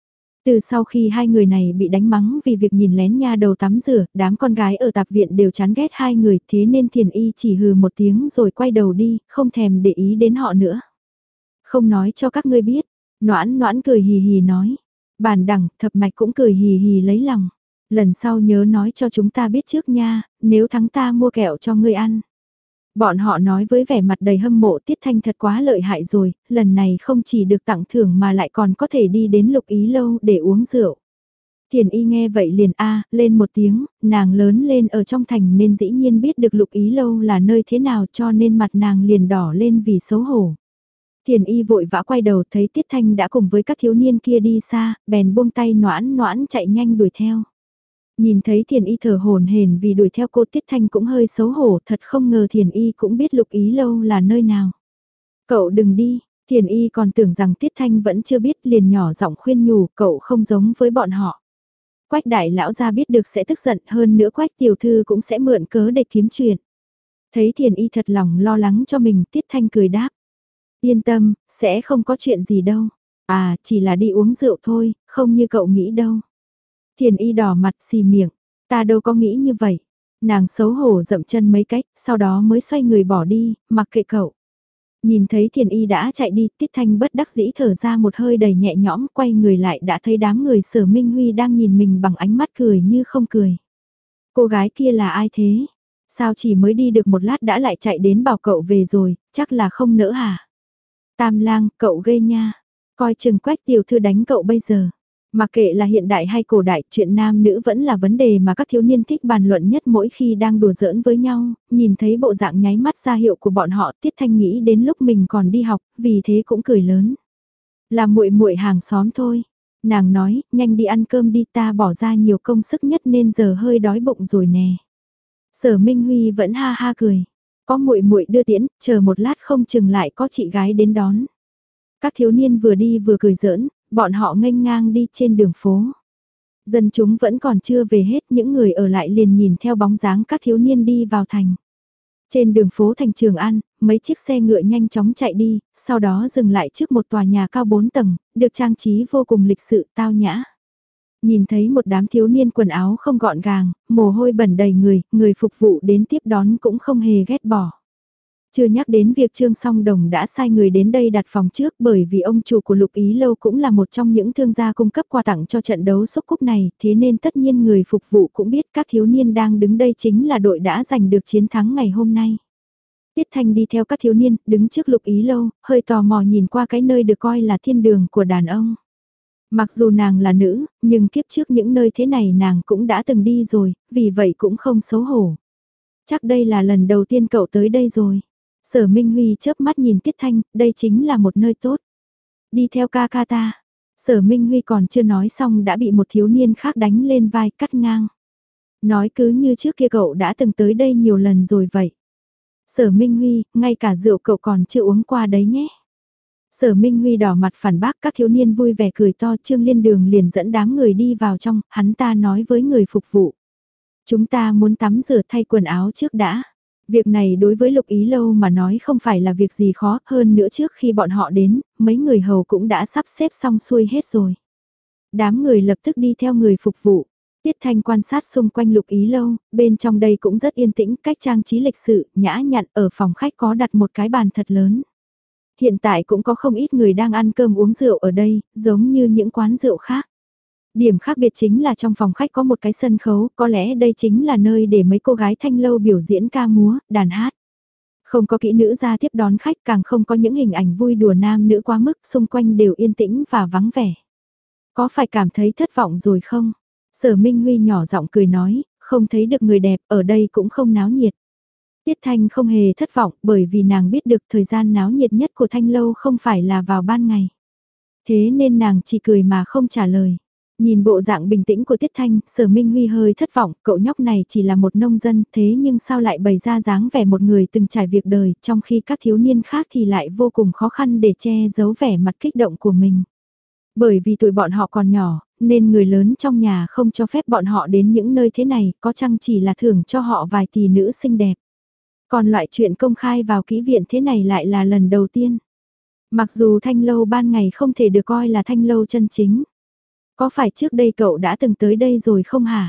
Từ sau khi hai người này bị đánh mắng vì việc nhìn lén nha đầu tắm rửa, đám con gái ở tạp viện đều chán ghét hai người, thế nên Thiền Y chỉ hừ một tiếng rồi quay đầu đi, không thèm để ý đến họ nữa. Không nói cho các ngươi biết, Noãn Noãn cười hì hì nói. Bản Đẳng, Thập Mạch cũng cười hì hì lấy lòng. Lần sau nhớ nói cho chúng ta biết trước nha, nếu thắng ta mua kẹo cho ngươi ăn. Bọn họ nói với vẻ mặt đầy hâm mộ, Tiết Thanh thật quá lợi hại rồi, lần này không chỉ được tặng thưởng mà lại còn có thể đi đến Lục Ý lâu để uống rượu. Thiền Y nghe vậy liền a lên một tiếng, nàng lớn lên ở trong thành nên dĩ nhiên biết được Lục Ý lâu là nơi thế nào, cho nên mặt nàng liền đỏ lên vì xấu hổ. Thiền Y vội vã quay đầu thấy Tiết Thanh đã cùng với các thiếu niên kia đi xa, bèn buông tay Noãn Noãn chạy nhanh đuổi theo. Nhìn thấy Thiền Y thở hổn hển vì đuổi theo cô, Tiết Thanh cũng hơi xấu hổ, thật không ngờ Thiền Y cũng biết Lục Ý lâu là nơi nào. Cậu đừng đi, Thiền Y còn tưởng rằng Tiết Thanh vẫn chưa biết, liền nhỏ giọng khuyên nhủ, cậu không giống với bọn họ. Quách đại lão gia biết được sẽ tức giận, hơn nữa Quách tiểu thư cũng sẽ mượn cớ để kiếm chuyện. Thấy Thiền Y thật lòng lo lắng cho mình, Tiết Thanh cười đáp. Yên tâm, sẽ không có chuyện gì đâu. À, chỉ là đi uống rượu thôi, không như cậu nghĩ đâu. Thiền Y đỏ mặt xì miệng, ta đâu có nghĩ như vậy. Nàng xấu hổ dậm chân mấy cách, sau đó mới xoay người bỏ đi, mặc kệ cậu. Nhìn thấy Thiền Y đã chạy đi, Tiết Thanh bất đắc dĩ thở ra một hơi đầy nhẹ nhõm, quay người lại đã thấy đám người Sở Minh Huy đang nhìn mình bằng ánh mắt cười như không cười. Cô gái kia là ai thế? Sao chỉ mới đi được một lát đã lại chạy đến bảo cậu về rồi, chắc là không nỡ hả? Tam lang, cậu ghê nha. Coi chừng Quách tiểu thư đánh cậu bây giờ. Mà kệ là hiện đại hay cổ đại, chuyện nam nữ vẫn là vấn đề mà các thiếu niên thích bàn luận nhất mỗi khi đang đùa giỡn với nhau, nhìn thấy bộ dạng nháy mắt ra hiệu của bọn họ, Tiết Thanh nghĩ đến lúc mình còn đi học, vì thế cũng cười lớn. Là muội muội hàng xóm thôi. Nàng nói, nhanh đi ăn cơm đi, ta bỏ ra nhiều công sức nhất nên giờ hơi đói bụng rồi nè. Sở Minh Huy vẫn ha ha cười. Có muội muội đưa tiễn, chờ một lát không chừng lại có chị gái đến đón. Các thiếu niên vừa đi vừa cười giỡn, bọn họ nghênh ngang đi trên đường phố. Dân chúng vẫn còn chưa về hết, những người ở lại liền nhìn theo bóng dáng các thiếu niên đi vào thành. Trên đường phố thành Trường An, mấy chiếc xe ngựa nhanh chóng chạy đi, sau đó dừng lại trước một tòa nhà cao bốn tầng, được trang trí vô cùng lịch sự tao nhã. Nhìn thấy một đám thiếu niên quần áo không gọn gàng, mồ hôi bẩn đầy người, người phục vụ đến tiếp đón cũng không hề ghét bỏ. Chưa nhắc đến việc Trương Song Đồng đã sai người đến đây đặt phòng trước, bởi vì ông chủ của Lục Ý lâu cũng là một trong những thương gia cung cấp quà tặng cho trận đấu xúc cúc này, thế nên tất nhiên người phục vụ cũng biết các thiếu niên đang đứng đây chính là đội đã giành được chiến thắng ngày hôm nay. Tiết Thanh đi theo các thiếu niên, đứng trước Lục Ý lâu, hơi tò mò nhìn qua cái nơi được coi là thiên đường của đàn ông. Mặc dù nàng là nữ, nhưng kiếp trước những nơi thế này nàng cũng đã từng đi rồi, vì vậy cũng không xấu hổ. Chắc đây là lần đầu tiên cậu tới đây rồi. Sở Minh Huy chớp mắt nhìn Tiết Thanh, đây chính là một nơi tốt. Đi theo ca ca ta. Sở Minh Huy còn chưa nói xong đã bị một thiếu niên khác đánh lên vai cắt ngang. Nói cứ như trước kia cậu đã từng tới đây nhiều lần rồi vậy. Sở Minh Huy, ngay cả rượu cậu còn chưa uống qua đấy nhé. Sở Minh Huy đỏ mặt phản bác, các thiếu niên vui vẻ cười to. Trương Liên Đường liền dẫn đám người đi vào trong, hắn ta nói với người phục vụ. Chúng ta muốn tắm rửa thay quần áo trước đã. Việc này đối với Lục Ý Lâu mà nói không phải là việc gì khó, hơn nữa trước khi bọn họ đến, mấy người hầu cũng đã sắp xếp xong xuôi hết rồi. Đám người lập tức đi theo người phục vụ. Tiết Thanh quan sát xung quanh Lục Ý Lâu, bên trong đây cũng rất yên tĩnh, cách trang trí lịch sự, nhã nhặn, ở phòng khách có đặt một cái bàn thật lớn. Hiện tại cũng có không ít người đang ăn cơm uống rượu ở đây, giống như những quán rượu khác. Điểm khác biệt chính là trong phòng khách có một cái sân khấu, có lẽ đây chính là nơi để mấy cô gái Thanh Lâu biểu diễn ca múa, đàn hát. Không có kỹ nữ ra tiếp đón khách, càng không có những hình ảnh vui đùa nam nữ quá mức, xung quanh đều yên tĩnh và vắng vẻ. Có phải cảm thấy thất vọng rồi không? Sở Minh Huy nhỏ giọng cười nói, không thấy được người đẹp, ở đây cũng không náo nhiệt. Tiết Thanh không hề thất vọng, bởi vì nàng biết được thời gian náo nhiệt nhất của Thanh Lâu không phải là vào ban ngày. Thế nên nàng chỉ cười mà không trả lời. Nhìn bộ dạng bình tĩnh của Tiết Thanh, Sở Minh Huy hơi thất vọng, cậu nhóc này chỉ là một nông dân, thế nhưng sao lại bày ra dáng vẻ một người từng trải việc đời, trong khi các thiếu niên khác thì lại vô cùng khó khăn để che giấu vẻ mặt kích động của mình. Bởi vì tuổi bọn họ còn nhỏ, nên người lớn trong nhà không cho phép bọn họ đến những nơi thế này, có chăng chỉ là thưởng cho họ vài tỷ nữ xinh đẹp. Còn loại chuyện công khai vào kỹ viện thế này lại là lần đầu tiên. Mặc dù Thanh Lâu ban ngày không thể được coi là Thanh Lâu chân chính. Có phải trước đây cậu đã từng tới đây rồi không hả?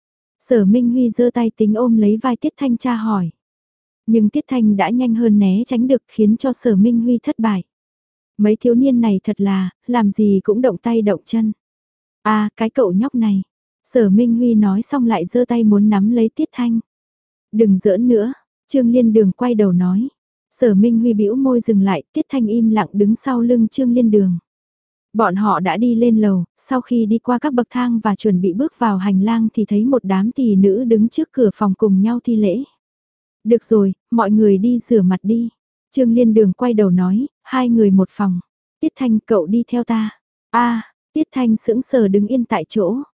Sở Minh Huy giơ tay tính ôm lấy vai Tiết Thanh tra hỏi. Nhưng Tiết Thanh đã nhanh hơn né tránh được khiến cho Sở Minh Huy thất bại. Mấy thiếu niên này thật là, làm gì cũng động tay động chân. À, cái cậu nhóc này. Sở Minh Huy nói xong lại giơ tay muốn nắm lấy Tiết Thanh. Đừng giỡn nữa, Trương Liên Đường quay đầu nói. Sở Minh Huy bĩu môi dừng lại, Tiết Thanh im lặng đứng sau lưng Trương Liên Đường. Bọn họ đã đi lên lầu, sau khi đi qua các bậc thang và chuẩn bị bước vào hành lang thì thấy một đám tỷ nữ đứng trước cửa phòng cùng nhau thi lễ. Được rồi, mọi người đi rửa mặt đi. Trương Liên Đường quay đầu nói, hai người một phòng. Tiết Thanh cậu đi theo ta. A, Tiết Thanh sững sờ đứng yên tại chỗ.